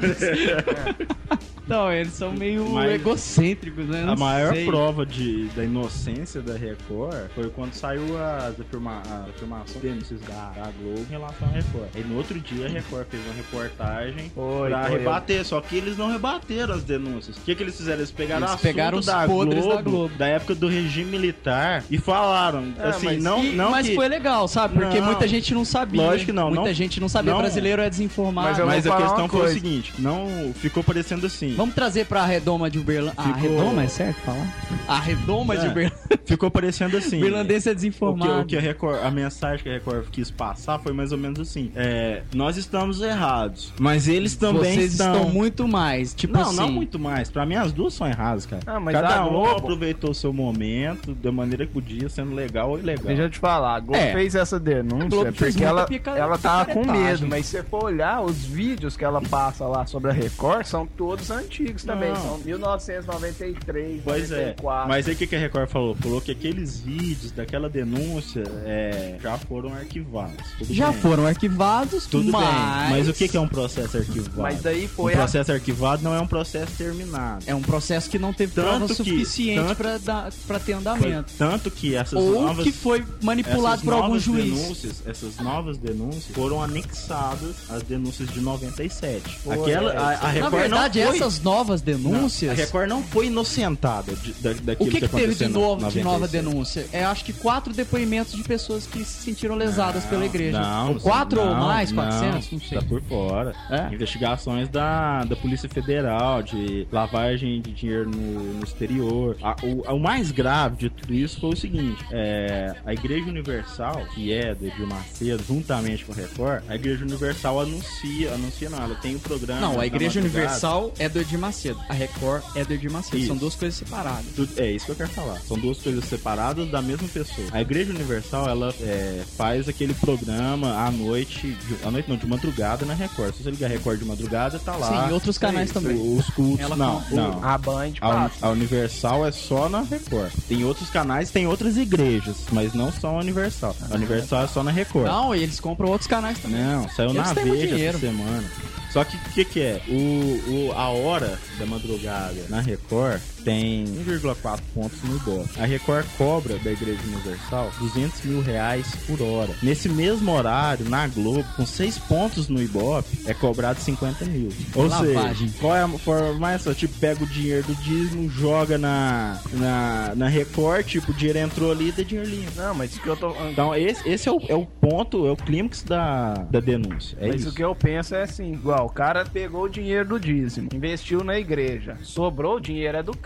Não, eles são meio Mas egocêntricos, né? A Não maior sei. prova de, da inocência da Record foi quando saiu as afirma, a afirmação denúncias da, da Globo em relação à Record. Aí no outro dia a Record fez uma reportagem Foi, pra foi. rebater, só que eles não rebateram as denúncias. O que, que eles fizeram? Eles pegaram Eles assunto pegaram os da podres Globo, da Globo. da época do regime militar e falaram, É, assim, mas não, E- não mas que... foi legal, sabe? Porque Não. muita gente não sabia. Lógico que não, Muita não- gente não sabia. não- Brasileiro é desinformado. Mas eu Mas vou a falar questão uma foi o coisa. seguinte, não ficou parecendo assim. Vamos trazer pra Redoma de Uberlândia. Ah, Ficou- Redoma é certo falar? A Redoma de É. Uberlândia. Ficou parecendo assim. O irlandês é O que, desinformado. o que a Record, a mensagem que a Record quis passar foi mais ou menos assim: é, nós estamos errados, mas eles também Vocês estão. estão muito mais. Tipo Não, assim. não muito mais. Pra mim, as duas são erradas, cara. Ah, mas Cada a um Globo- aproveitou o seu momento da maneira que podia, sendo legal ou ilegal. Deixa eu te falar, a Globo É. fez essa A Globo denúncia fez porque muita ela, pica- ela tava com picaretagem. medo, mas se você for olhar, os vídeos que ela passa lá sobre a Record são todos antigos também, Não. são mil novecentos e noventa e três, Pois é, noventa e quatro. mas aí o que, que a Record falou? Falou que aqueles vídeos daquela denúncia é, já foram arquivados. Tudo Já bem. foram arquivados, Tudo mas... bem, mas o que, que é um processo arquivado? Mas daí Um foi a... processo arquivado não é um processo terminado. É um processo que não teve Tanto prova que- suficiente tanto- pra, dar, pra ter Foi andamento. tanto que essas Ou novas que foi manipulado essas por algum novas juiz. denúncias, essas novas denúncias foram anexadas às denúncias de noventa e sete. Foi, Aquela é, a, a Na Record verdade, não foi, essas novas denúncias... Não, a Record não foi inocentada de, da, O daquilo que, que teve de, aconteceu novo, na de nova noventa e sete. denúncia? É, acho que quatro depoimentos de pessoas que se sentiram lesadas Não, pela igreja. não, ou quatro ou não, mais, não, quatrocentos, não sei. Tá por fora. É? Investigações da, da Polícia Federal, de lavagem de dinheiro no, no exterior. A- o, o mais grave de tudo isso foi o seguinte: é, a Igreja Universal, que é do Edir Macedo, juntamente com a Record, a Igreja Universal anuncia, anuncia não, ela tem o programa. Não, a da Igreja madrugada. Universal é do Edir Macedo. A Record é do Edir Macedo. Isso. São duas coisas separadas. Tu- É isso que eu quero falar. São duas coisas separadas da mesma pessoa. A Igreja Universal, ela é, faz aquele programa à noite, de, à noite não, de madrugada na Record. Se você ligar a Record de madrugada, tá lá. Sim, em outros canais Isso, também. Os cultos, Ela não, com- não. A Band A, Uni- passa. a Universal é só na Record. Tem outros canais, tem outras igrejas, mas não são a Universal. A Universal é só na Record. Não, e eles compram outros canais também. Não, saiu Eles na têm muito Veja dinheiro. essa semana. Só que o que, que é? O, o, a hora da madrugada na Record tem um vírgula quatro pontos no Ibope. A Record cobra da Igreja Universal duzentos mil reais por hora. Nesse mesmo horário, na Globo, com seis pontos no Ibope, é cobrado cinquenta mil. Ou Lavagem. seja, qual é a forma mais fácil? Tipo, pega o dinheiro do dízimo, joga na, na, na Record, tipo, o dinheiro entrou ali e dá dinheiro limpo. Não, mas o que eu tô... Então, esse, esse é, o, é o ponto, é o clímax da, da denúncia. É Mas isso. o que eu penso é assim, igual, o cara pegou o dinheiro do dízimo, investiu na igreja, sobrou o dinheiro é do cara.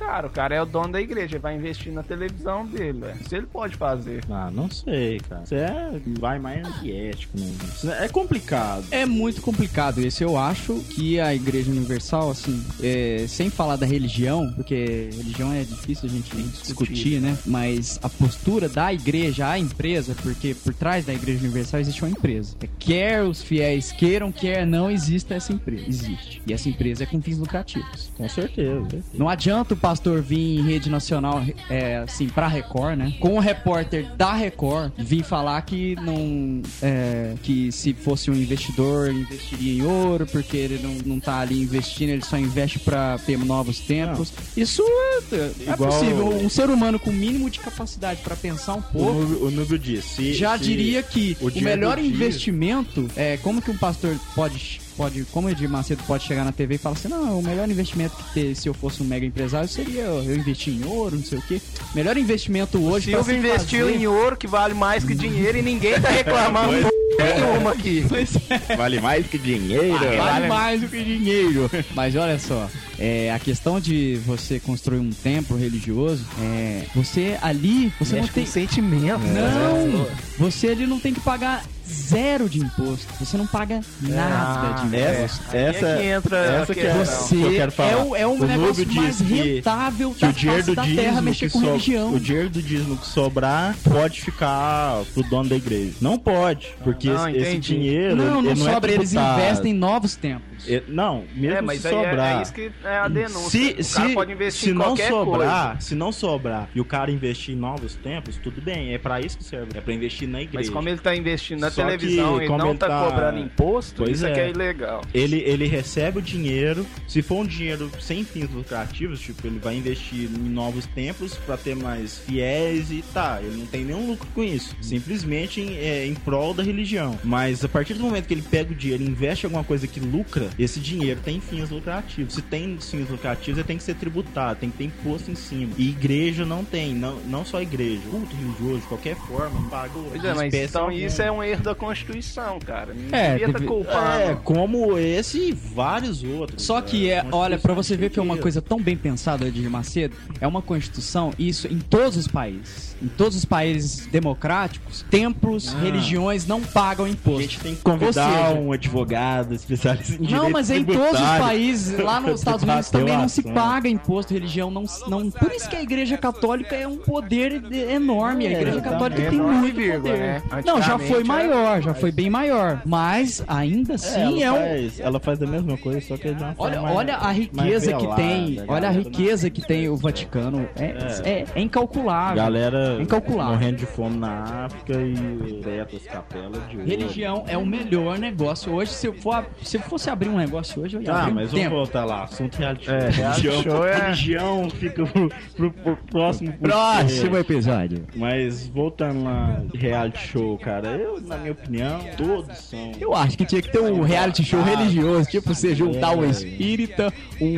cara. O cara é o dono da igreja, ele vai investir na televisão dele, velho. Isso ele pode fazer. Ah, não sei, cara. Você é, vai mais antiético, né? É complicado. É muito complicado isso. Eu acho que a Igreja Universal, assim, é, sem falar da religião, porque religião é difícil a gente discutir, discutir, né? Mas a postura da igreja, a empresa, porque por trás da Igreja Universal existe uma empresa. Quer os fiéis queiram, quer não, existe essa empresa. Existe. E essa empresa é com fins lucrativos. Com certeza. Não adianta o pastor vir em rede nacional, é, assim, pra Record, né? Com o repórter da Record vir falar que não... É, que se fosse um investidor, investiria em ouro, porque ele não, não tá ali investindo, ele só investe pra ter novos tempos. Não. Isso é, é Igual... possível. Um ser humano com o mínimo de capacidade pra pensar um pouco... O Núbio disse... Já se diria que o, o melhor investimento... É, como que um pastor pode... Pode, como o Edir Macedo pode chegar na T V e falar assim, não, o melhor investimento que ter, se eu fosse um mega empresário seria eu investir em ouro, não sei o quê. Melhor investimento hoje... Silvio investiu fazer... em ouro, que vale mais que dinheiro, e ninguém tá reclamando nenhuma aqui. É. Vale mais que dinheiro. Ah, vale, vale mais do que dinheiro. Mas olha só, é, a questão de você construir um templo religioso, é, você ali, você Mexe não tem... sentimento. Não, é. Você ali não tem que pagar zero de imposto. Você não paga nada ah, de imposto. Essa, essa é que entra essa que, que você eu quero falar. É o, é o, o negócio mais rentável que, da que face da terra mexer com so, religião. O dinheiro do dízimo que sobrar pode ficar pro dono da igreja. Não pode, porque não, esse, esse dinheiro não, não ele sobra, não é eles investem em novos templos. É, não, mesmo é, mas se sobrar. É, é isso que é a denúncia. Se, o se, cara pode investir se em não qualquer sobrar, coisa. Se não sobrar e o cara investir em novos tempos, tudo bem, é pra isso que serve, é pra investir na igreja. Mas como ele tá investindo na Só televisão e não ele tá, tá cobrando imposto, pois isso é. aqui é ilegal. Ele, ele recebe o dinheiro, se for um dinheiro sem fins lucrativos, tipo, ele vai investir em novos templos pra ter mais fiéis e tá, ele não tem nenhum lucro com isso. Simplesmente em, é, em prol da religião. Mas a partir do momento que ele pega o dinheiro e investe em alguma coisa que lucra, esse dinheiro tem fins lucrativos. Se tem fins lucrativos, ele tem que ser tributado, tem que ter imposto em cima. E igreja não tem, não, não só igreja, culto religioso, de qualquer forma, paga. Pois é, mas então isso é um erro da Constituição, cara. Não é, devia deve... tá culpando. É, como esse e vários outros. Só que é, olha, pra você ver que é uma coisa tão bem pensada, Edir Macedo, é uma Constituição, isso em todos os países. Em todos os países democráticos, templos, ah. religiões não pagam imposto. A gente tem que convidar seja, um advogado especialista em direito Não, mas é em todos os países, lá nos Estados Unidos também não se paga imposto, religião não, não... Por isso que a Igreja Católica é um poder enorme, a Igreja Católica é, tem muito poder. Né? Não, já foi maior, já foi bem maior, mas ainda assim é, ela é um... Faz, ela faz a mesma coisa, só que não olha, mais, olha a riqueza que tem, olha a riqueza que tem o Vaticano, é, é. é, é incalculável. Galera incalculável. Morrendo de fome na África e retas capelas de ouro. Religião é o melhor negócio. Hoje, se eu, for, se eu fosse abrir um negócio hoje, eu ia ah, abrir um mas tempo. vamos voltar lá. Assunto reality show. É, religião, show é... religião fica pro, pro, pro próximo... Próximo episódio. Mas voltando lá, reality show, cara, eu, na minha opinião, todos são... Eu acho que tinha que ter um reality show religioso, tipo você juntar um espírita, um,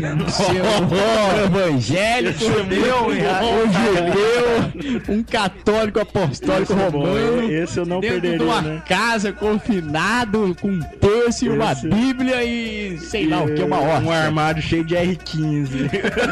um evangélico, um judeu, um católico apostólico esse romano, bom, esse eu não dentro perderia, de uma né? casa confinado com um terço e uma esse... bíblia e sei lá o que, uma horta. Um armário cheio de R quinze.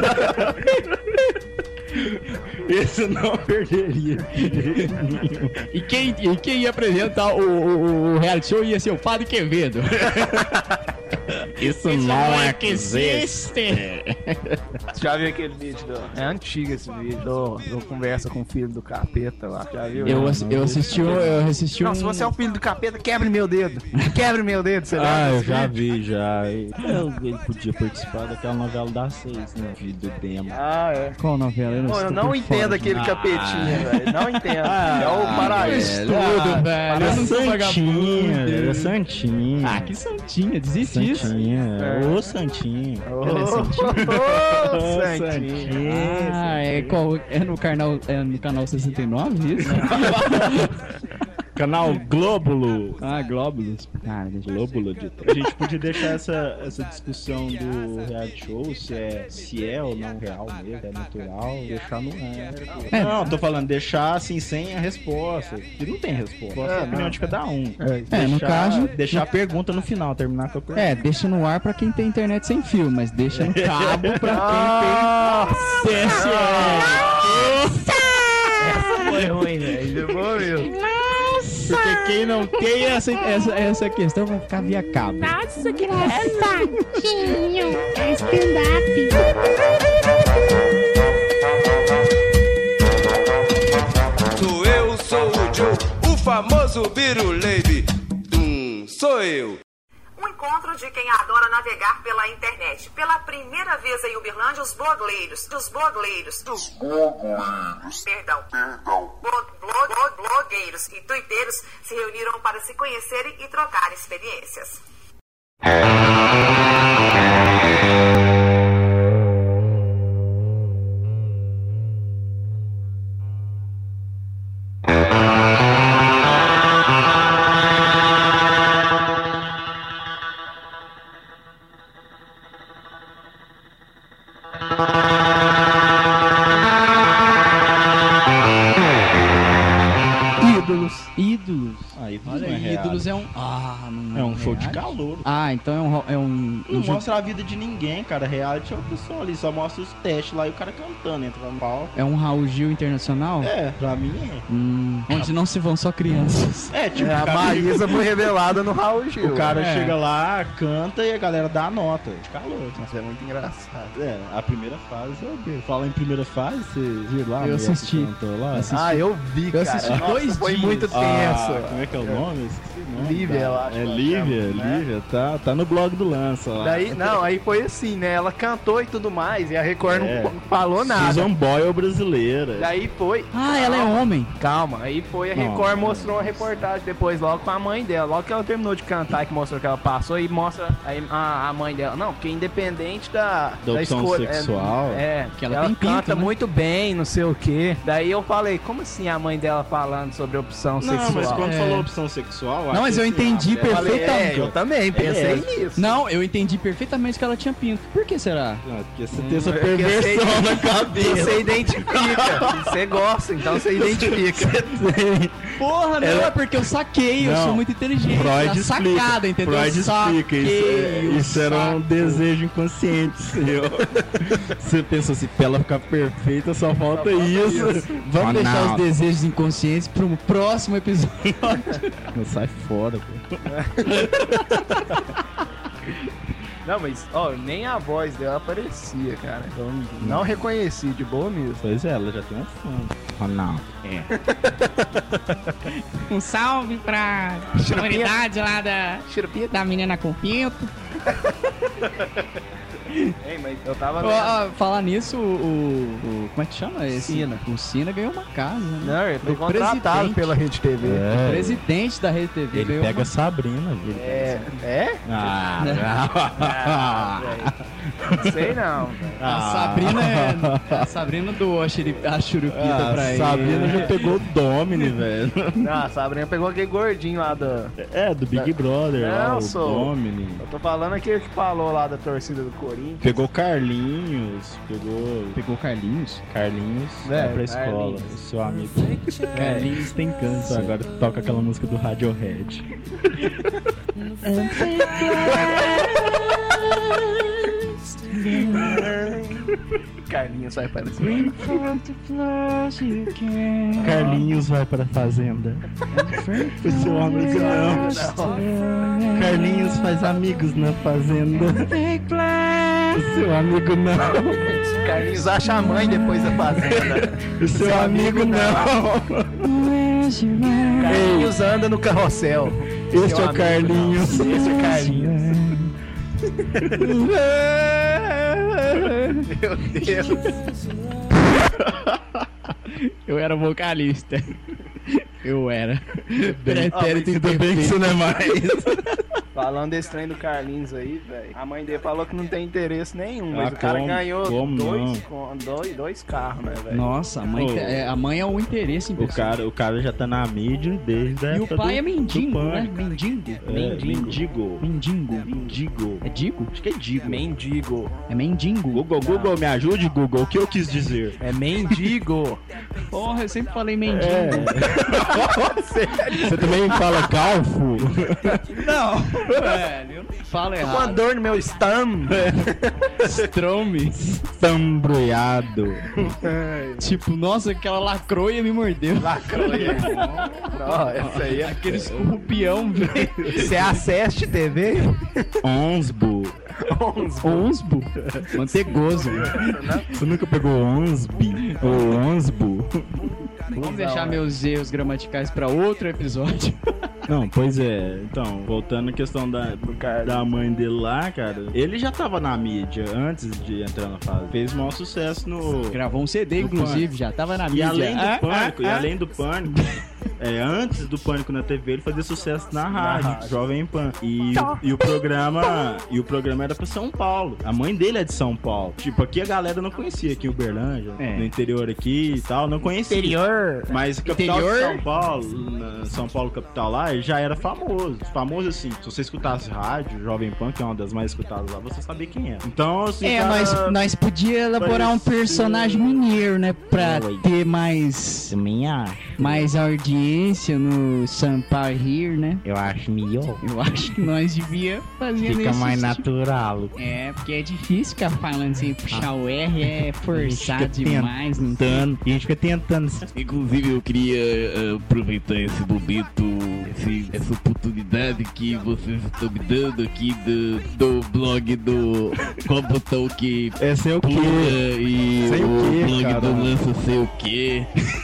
Esse eu não perderia. E quem, e quem ia apresentar o, o, o reality show ia ser o Padre Quevedo. Isso, Isso não, não é que existe. Já viu aquele vídeo? Do... É antigo esse vídeo. Do, do Conversa com o Filho do Capeta lá. Já viu? Eu, não, eu assisti um... Eu assisti não, um... se você é o filho do capeta, quebre meu dedo. Quebre meu dedo, você Ah, eu já vídeo? vi, já. Eu, ele podia participar daquela novela das seis, né? Vídeo demo. Ah, é. Qual novela? Eu não, Pô, eu não entendo fora, aquele ah, capetinha, velho. Não entendo. Ah, é o paraíso. Tudo, velho. Eu não sou santinha. É santinha. Ah, que santinha. Desiste disso. Santinha. É. Ô, santinha. Ô, Ela é santinha. Ô, santinha. Ah, é, qual, é, no canal, é no canal sessenta e nove isso? Canal Glóbulo. Ah, Glóbulos. Ah, deixa Glóbulo de A gente podia deixar essa, essa discussão do reality show, se é, se é ou não real mesmo, é natural, deixar no ar. É. Não, tô falando, deixar assim, sem a resposta. Que não tem resposta. É a opinião de cada um. É, é deixar, no caso... Deixar no... a pergunta no final, terminar com a pergunta. É, deixa no ar pra quem tem internet sem fio, mas deixa no cabo pra quem tem C S L. Essa foi ruim, velho. Bom, meu. Porque quem não tem essa, essa, essa questão vai ficar via cabo. Nossa, que engraçadinho. É stand-up. Sou eu, sou o Joe, o famoso Biruleibe. Hum, sou eu. Um encontro de quem adora navegar pela internet. Pela primeira vez em Uberlândia, os blogleiros, dos blogleiros, dos blogleiros, perdão, perdão, blog, blog, blog, blogueiros e tuiteiros se reuniram para se conhecerem e trocar experiências. Ídolos. Ídolos. Ah, ídolos Olha não é aí, real. Ídolos é um... Ah, não É um show de reality? calor. Ah, então é um... É um, Não um jogo- mostra a vida de ninguém, cara. Reality é o pessoal ali, só mostra os testes lá e o cara cantando, entra no pau. É um Raul Gil internacional? É, pra mim é. Hum, onde não se vão só crianças. É, tipo, É, a o cara, Maísa foi revelada no Raul Gil. o cara É. chega lá, canta e a galera dá a nota. De calor. Isso é muito engraçado. É, a primeira fase é o quê? Fala em primeira fase, você viu lá? a Eu mulher que assisti. cantou lá? Assisti. Ah, eu vi, cara. assisti Nossa, dois foi dias. muito tenso. Ah, como é que é o nome? Eu esqueci o nome, Lívia, cara. eu acho É que ela Lívia, chama, né? Lívia. Tá, tá no blog do Lança lá. Daí, não, aí foi assim, né? Ela cantou e tudo mais, e a Record É. não falou nada. Susan Boyle brasileira. Daí foi. Ah, ela é homem. Calma, aí foi a Record Não. mostrou uma reportagem depois logo com a mãe dela. Logo que ela terminou de cantar, que mostrou que ela passou, e mostra aí a, a mãe dela. Não, porque independente da, Da opção escolha. sexual. É, é Que ela ela, tem pinto, canta né? muito bem, não sei o quê. Daí eu falei, como assim a mãe dela falando sobre opção Não, sexual? mas quando É. falou opção sexual... Não, mas eu acho que assim, entendi a mulher- perfeitamente. É, eu também pensei É. nisso. Não, eu entendi perfeitamente que ela tinha pinto. Por que será? Não, porque você tem essa É porque perversão você- na cabeça. Você identifica, você gosta, então você identifica. Porra, não, Ela- é porque eu saquei, eu Não, sou muito inteligente. Freud a explica. sacada, entendeu? Freud Saquei, explica. Isso, é- eu isso era um saco. desejo inconsciente seu. Você pensou assim, pra ela ficar perfeita só falta isso. Vamos Ah, deixar não. os desejos inconscientes pro próximo episódio. Não, sai fora, pô. Não, mas, ó, nem a voz dela aparecia, cara. Então, não reconheci, de boa mesmo. Pois é, ela já tem um fã. Ronaldo. Um salve pra comunidade lá da, Chirupita. da menina com pinto. Ei, mas eu tava... Ó, ó, falar nisso, o, o- o- Como é que chama esse? Sina. O Sina ganhou uma casa, né? Não, ele foi O contratado presidente. pela Rede T V. O presidente da Rede T V Ele ganhou pega a Sabrina, viu? É? É? Ah, Ah, velho. Não sei não, velho. uma... A Sabrina é... A Sabrina doou a, xiri- a churupita Ah, pra ele. Sabrina já pegou o Domini, velho. Não, a Sabrina pegou aquele gordinho lá do... É, do Big Brother, lá, Não, o sou. Domini. Eu tô falando aquele que falou lá da torcida do Corinthians. Pegou Carlinhos, pegou Pegou o Carlinhos. Carlinhos, É, vai pra escola, Carlinhos. o seu amigo. Carlinhos tem Só câncer. agora toca aquela música do Radiohead. Carlinhos vai aparecer. Carlinhos vai pra fazenda. O seu amigo não. Carlinhos faz amigos na fazenda. O seu amigo não. Carlinhos acha a mãe depois da fazenda. O seu amigo não. Carlinhos anda no carrossel. Este Seu é o amigo Carlinhos. não. Esse é Carlinhos. Meu Deus. Eu era vocalista. Eu era. Pretérito Ainda bem que você não é mais. Falando desse trem do Carlinhos aí, velho. A mãe dele falou que não tem interesse nenhum, mas Ah, o cara como? ganhou Como dois, com- dois, dois carros, né, velho? Nossa, a mãe, Ô. é, a mãe é o interesse em O cara, o cara já tá na mídia desde a E o época pai do, é mendigo, do né? pânico. Mendigo. É, Mendigo. mendigo. Mendigo. Mendigo. É digo? Acho que é digo. Mendigo. É mendigo. Google, Google, me ajude, Google. O que eu quis dizer? É mendigo. Porra, eu sempre falei mendigo. É. Você também fala calfo? Não, velho, eu não falo Uma errado. dor no meu estômago. Strome. Tambroiado. Tipo, nossa, aquela lacroia me mordeu. Lacroia. Não, essa aí é... Aquele escorpião, velho. Você assiste T V? Onsbo. Onsbo. Mantegoso. Você nunca pegou Onsbi? Ou Onsbo? Vamos deixar meus erros gramaticais pra outro episódio. Não, pois é. Então, voltando à questão da, da mãe dele lá, cara. Ele já tava na mídia antes de entrar na fase. Fez maior sucesso no... Gravou um C D, No inclusive, Pânico. já tava na E mídia. além do Ah, Pânico, ah, e ah. além do Pânico, é, antes do Pânico na T V, ele fazia sucesso na rádio, rádio. Jovem Pan. E, e o programa e o programa era pra São Paulo. A mãe dele é de São Paulo. Tipo, aqui a galera não conhecia, aqui em Uberlândia, É. no interior aqui e tal, não conhecia. Interior. Mas capital Interior? de São Paulo, na São Paulo capital lá, ele já era famoso. Famoso assim, se você escutasse rádio, Jovem Pan, que é uma das mais escutadas lá, você sabia quem era. Então, assim, É, cara, nós, nós podíamos elaborar um parecia- personagem mineiro, né? Pra Oi. ter mais, também acho. mais audiência no Sampar Here, né? Eu acho melhor. Eu acho que nós devíamos fazer Fica nesse mais tipo- natural. É, porque é difícil ficar falando sem puxar o R, é forçado fica demais, não tem? Tentando, a gente fica tentando. Inclusive, eu queria eh, aproveitar esse momento, esse- essa oportunidade que vocês estão me dando aqui do, do blog do Qual Botão que É sem o Pula quê? e Sei o o quê, blog cara? do Lança Sei o Quê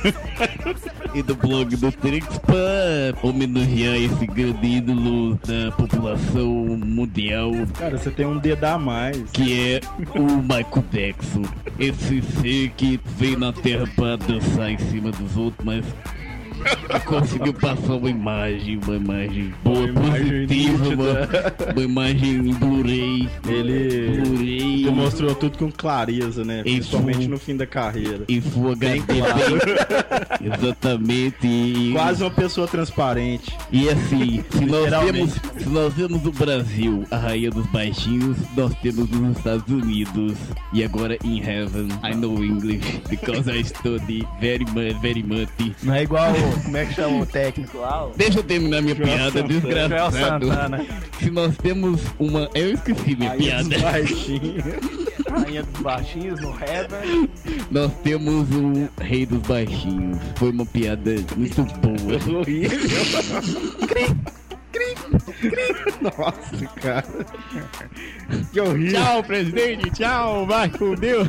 e do blog do Trix pra homenagear esse grande ídolo da população mundial Cara, você tem um dedo a mais. que é o Michael Jackson. Esse ser que veio na Terra pra dançar em cima dos outros, mas conseguiu passar uma imagem, uma imagem boa, Uma imagem positiva, nítida. uma, uma imagem em Blu-ray. Ele Blu-ray demonstrou tudo com clareza, né? Em Principalmente full. no fim da carreira. em Full H D. bem- Exatamente. E, Quase uma pessoa transparente. e assim, se nós, Literalmente. temos, se nós temos no Brasil a rainha dos baixinhos, nós temos nos Estados Unidos. E agora in heaven, I know English, because I study very much, very much. Não é igual, o- como é que chama o técnico lá? O Deixa eu terminar minha piada, Joel desgraçado. Santana. Se nós temos uma. Eu esqueci minha Aí piada. baixinho. Rainha dos baixinhos no Heaven. Nós temos o Rei dos Baixinhos. Foi uma piada muito boa. Horrível. Nossa, cara. Que horrível. Tchau, presidente. Tchau, vai com Deus.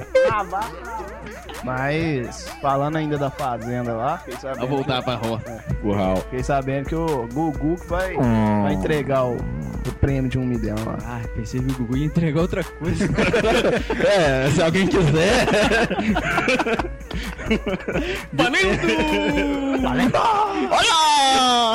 Mas, falando ainda da Fazenda lá, fiquei Vou sabendo, voltar pra roça. Curral. fiquei sabendo que o Gugu que vai, vai entregar o, o prêmio de um milhão lá. Ah, pensei que o Gugu ia entregar outra coisa. É, se alguém quiser. Valendo! Olha!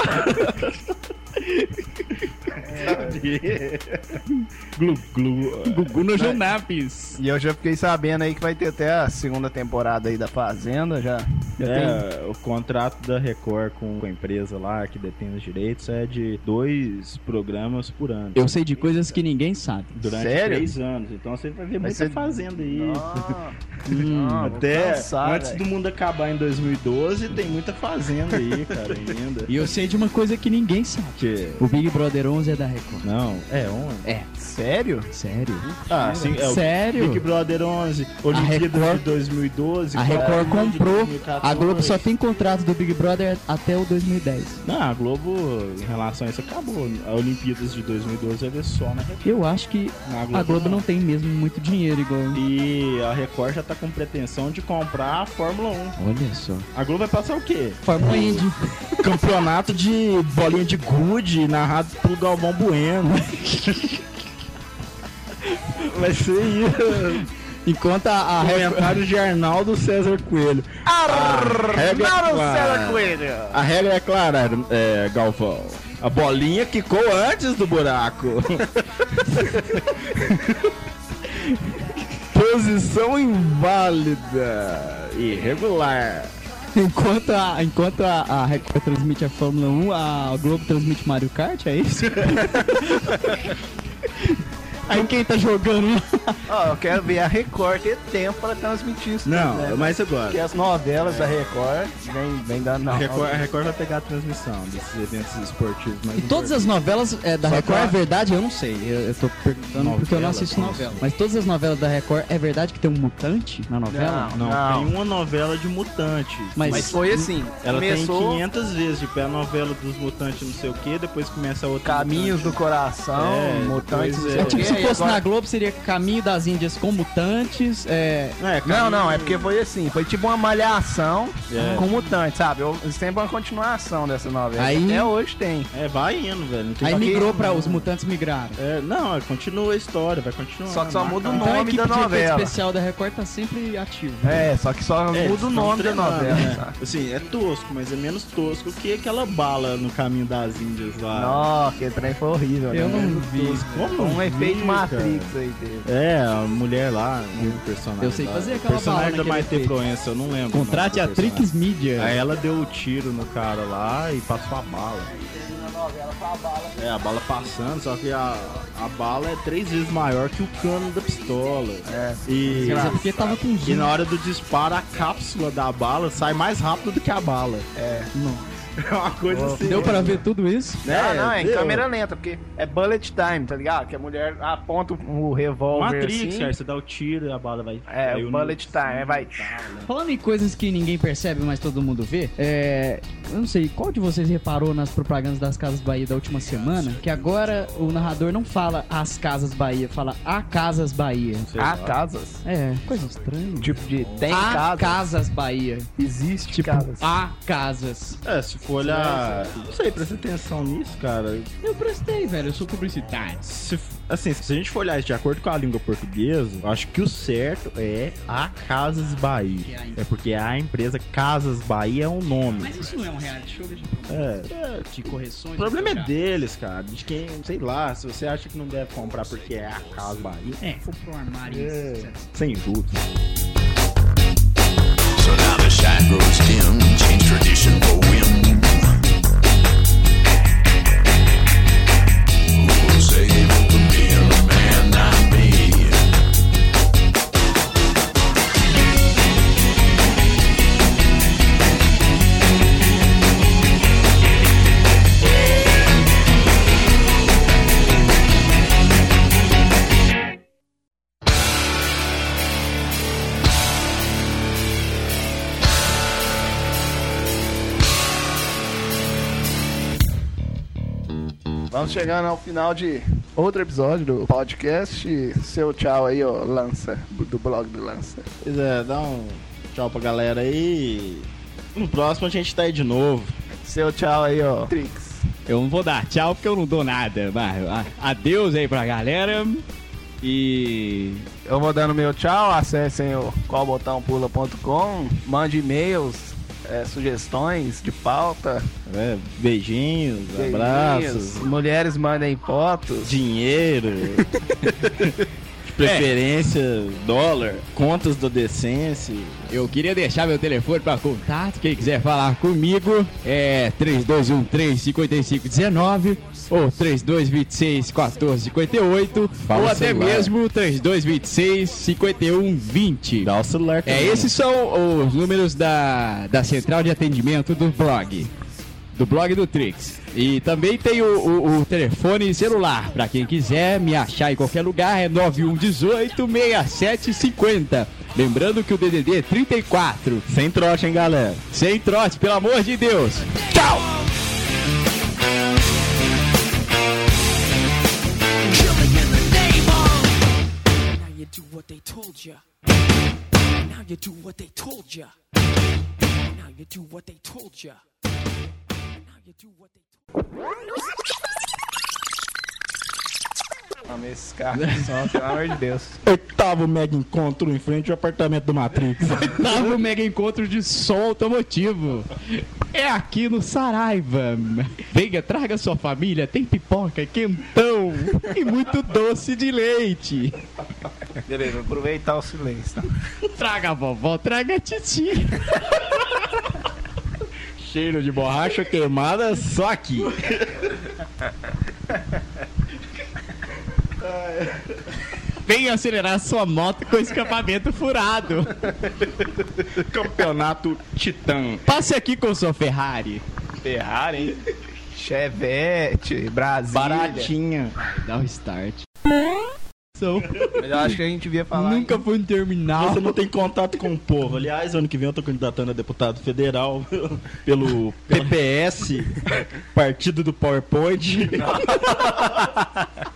Glu, glu. Gugu no Junapes. E eu já fiquei sabendo aí que vai ter até a segunda temporada aí da Fazenda, já, já tem... É, o contrato da Record com a empresa lá que detém os direitos é de dois programas por ano. Eu sei de coisas que ninguém sabe. Durante Sério? três anos. Então você vai ver Vai muita ser- fazenda aí. Ah, Hum, ah, vou Até cansar, antes velho. do mundo acabar em dois mil e doze, tem muita fazenda aí, cara, ainda. E eu sei de uma coisa que ninguém sabe. Que... O Big Brother onze é da Record. Não, é onde? É. Sério? Sério? Ah, sim, é o Sério? Big Brother onze, Olimpíadas Record- de dois mil e doze. A Copa Record do Mundo de comprou. dois mil e quatorze. A Globo só tem contrato do Big Brother até o dois mil e dez. Não, a Globo, em relação a isso, acabou. A Olimpíadas de dois mil e doze vai ver só na Record. Eu acho que Na a Globo não tem mesmo muito dinheiro igual. E a Record já tá com pretensão de comprar a Fórmula um. Olha só. A Globo vai passar o quê? Fórmula Indy. Campeonato de bolinha de gude narrado pelo Galvão Bueno. Vai ser isso. Enquanto a, a Record... Comentários de Arnaldo César Coelho. A regra é clara. A regra é clara, é, Galvão. A bolinha quicou antes do buraco. Posição inválida. Irregular. Enquanto a, enquanto a, a Record transmite a Fórmula um, a Globo transmite Mario Kart, é isso? Aí quem tá jogando? Ó, oh, eu quero ver a Record ter tempo pra transmitir isso. Não, né? mas agora. Porque as novelas da Record vem, vem dando. Não, a, Record, a Record vai pegar a transmissão desses eventos esportivos. E todas as novelas é, da Só Record é verdade? Eu não sei. Eu, eu tô perguntando novela, porque eu não assisto novela. Mas todas as novelas da Record é verdade que tem um mutante na novela? Não, não, não. Tem uma novela de mutante. Mas, mas foi assim. Ela começou... tem quinhentas vezes, tipo, é a novela dos mutantes não sei o que, depois começa a outra. Caminhos mutante. do Coração, é, Mutantes. É. É, tipo, se fosse agora... na Globo, seria Caminho das Índias com Mutantes. É... É, não, não, é porque foi assim, foi tipo uma malhação é. com mutantes, sabe? Eu, sempre uma continuação dessa novela. Aí... Até hoje tem. É, vai indo, velho. Aí migrou pra os mutantes migraram. É, não, continua a história, vai continuar. Só que só muda o então, nome da novela. O efeito especial da Record tá sempre ativo. É, só que só é, muda o nome da novela. Né? Assim, é tosco, mas é menos tosco que aquela bala no Caminho das Índias lá. Nossa, aquele trem foi horrível. Eu né? não vi. Como um vi, efeito Matrix cara. aí dele. É, a mulher lá, o personagem. Eu sei fazer aquela bala. O personagem da Maite Proença, eu não lembro. Contrate a Trix Media. Aí ela deu o tiro no cara lá e passou a bala. É, a bala passando, só que a, a bala é três vezes maior que o cano da pistola. É. E, mas é porque tava com zoom. E na hora do disparo, a cápsula da bala sai mais rápido do que a bala. É. Não. É uma coisa oh, assim. Deu pra ver tudo isso? Não, é, não, é em câmera lenta, porque é bullet time, tá ligado? Que a mulher aponta o revólver Matrix, assim. cara, você dá o tiro e a bala vai... É, o bullet time, é, vai... Falando em coisas que ninguém percebe, mas todo mundo vê, é... Eu não sei, qual de vocês reparou nas propagandas das Casas Bahia da última semana? Que agora o narrador não fala as Casas Bahia, fala a Casas Bahia. A Casas? É, coisa estranha. Tipo de tem a casas. Casas Bahia. Existe tipo, casas. A Casas. É, se for olhar... Não sei, presta atenção nisso, cara. Eu prestei, velho, eu sou publicitário. Se, assim, se a gente for olhar isso de acordo com a língua portuguesa, eu acho que o certo é a Casas Bahia. É porque a empresa Casas Bahia é um nome. Mas isso não é um reality show, deixa eu É, é, de correções. O problema é deles, cara. De quem, sei lá, se você acha que não deve comprar porque é a Casa Bahia. É, for pro armário. É, sem juros. So now the shine grows dim, change tradition for whim. Who will save the being a man, not me? Vamos chegando ao final de outro episódio do podcast. Seu tchau aí, ó, Lança, do blog do Lança. Pois é, dá um tchau pra galera aí. No próximo a gente tá aí de novo. Seu tchau aí, ó, Trix. Eu não vou dar tchau porque eu não dou nada, mas adeus aí pra galera. E eu vou dando meu tchau. Acessem o qual botão pula ponto com, mande e-mails, é, sugestões de pauta, é, beijinhos, beijinhos, abraços. Mulheres mandem fotos, dinheiro, de preferência, é. dólar, contas do Decência. Eu queria deixar meu telefone para contato. Quem quiser falar comigo é três dois um três, cinco cinco um nove ou três dois dois seis, um quatro cinco oito Fala ou até celular. mesmo três dois dois seis, cinco um dois zero. Dá o celular também. É, esses são os números da, da central de atendimento do blog. Do blog do Trix. E também tem o, o, o telefone celular. Pra quem quiser me achar em qualquer lugar é nove um um oito, seis sete cinco zero. Lembrando que o D D D é trinta e quatro. Sem trote, hein, galera? Sem trote, pelo amor de Deus. Tchau! Now you do what they told ya. Now you do what they told ya. Now you do what they told ya. Não, esses caras são, pelo amor de Deus. Oitavo mega encontro em frente ao apartamento do Matrix. Oitavo mega encontro de som automotivo. É aqui no Saraiva. Venha, traga sua família, tem pipoca, quentão e muito doce de leite. Beleza, vou aproveitar o silêncio. Tá? Traga a vovó, traga a titia. Cheiro de borracha queimada só aqui. Venha acelerar sua moto com escapamento furado. Campeonato Titã. Passe aqui com sua Ferrari. Ferrari, hein? Chevette, Brasília. Baratinha. Dá um start. Mas eu acho que a gente devia falar. Nunca em... fui no terminal. Você não tem contato com o povo. Aliás, ano que vem eu tô candidatando a deputado federal pelo P P S, Partido do PowerPoint.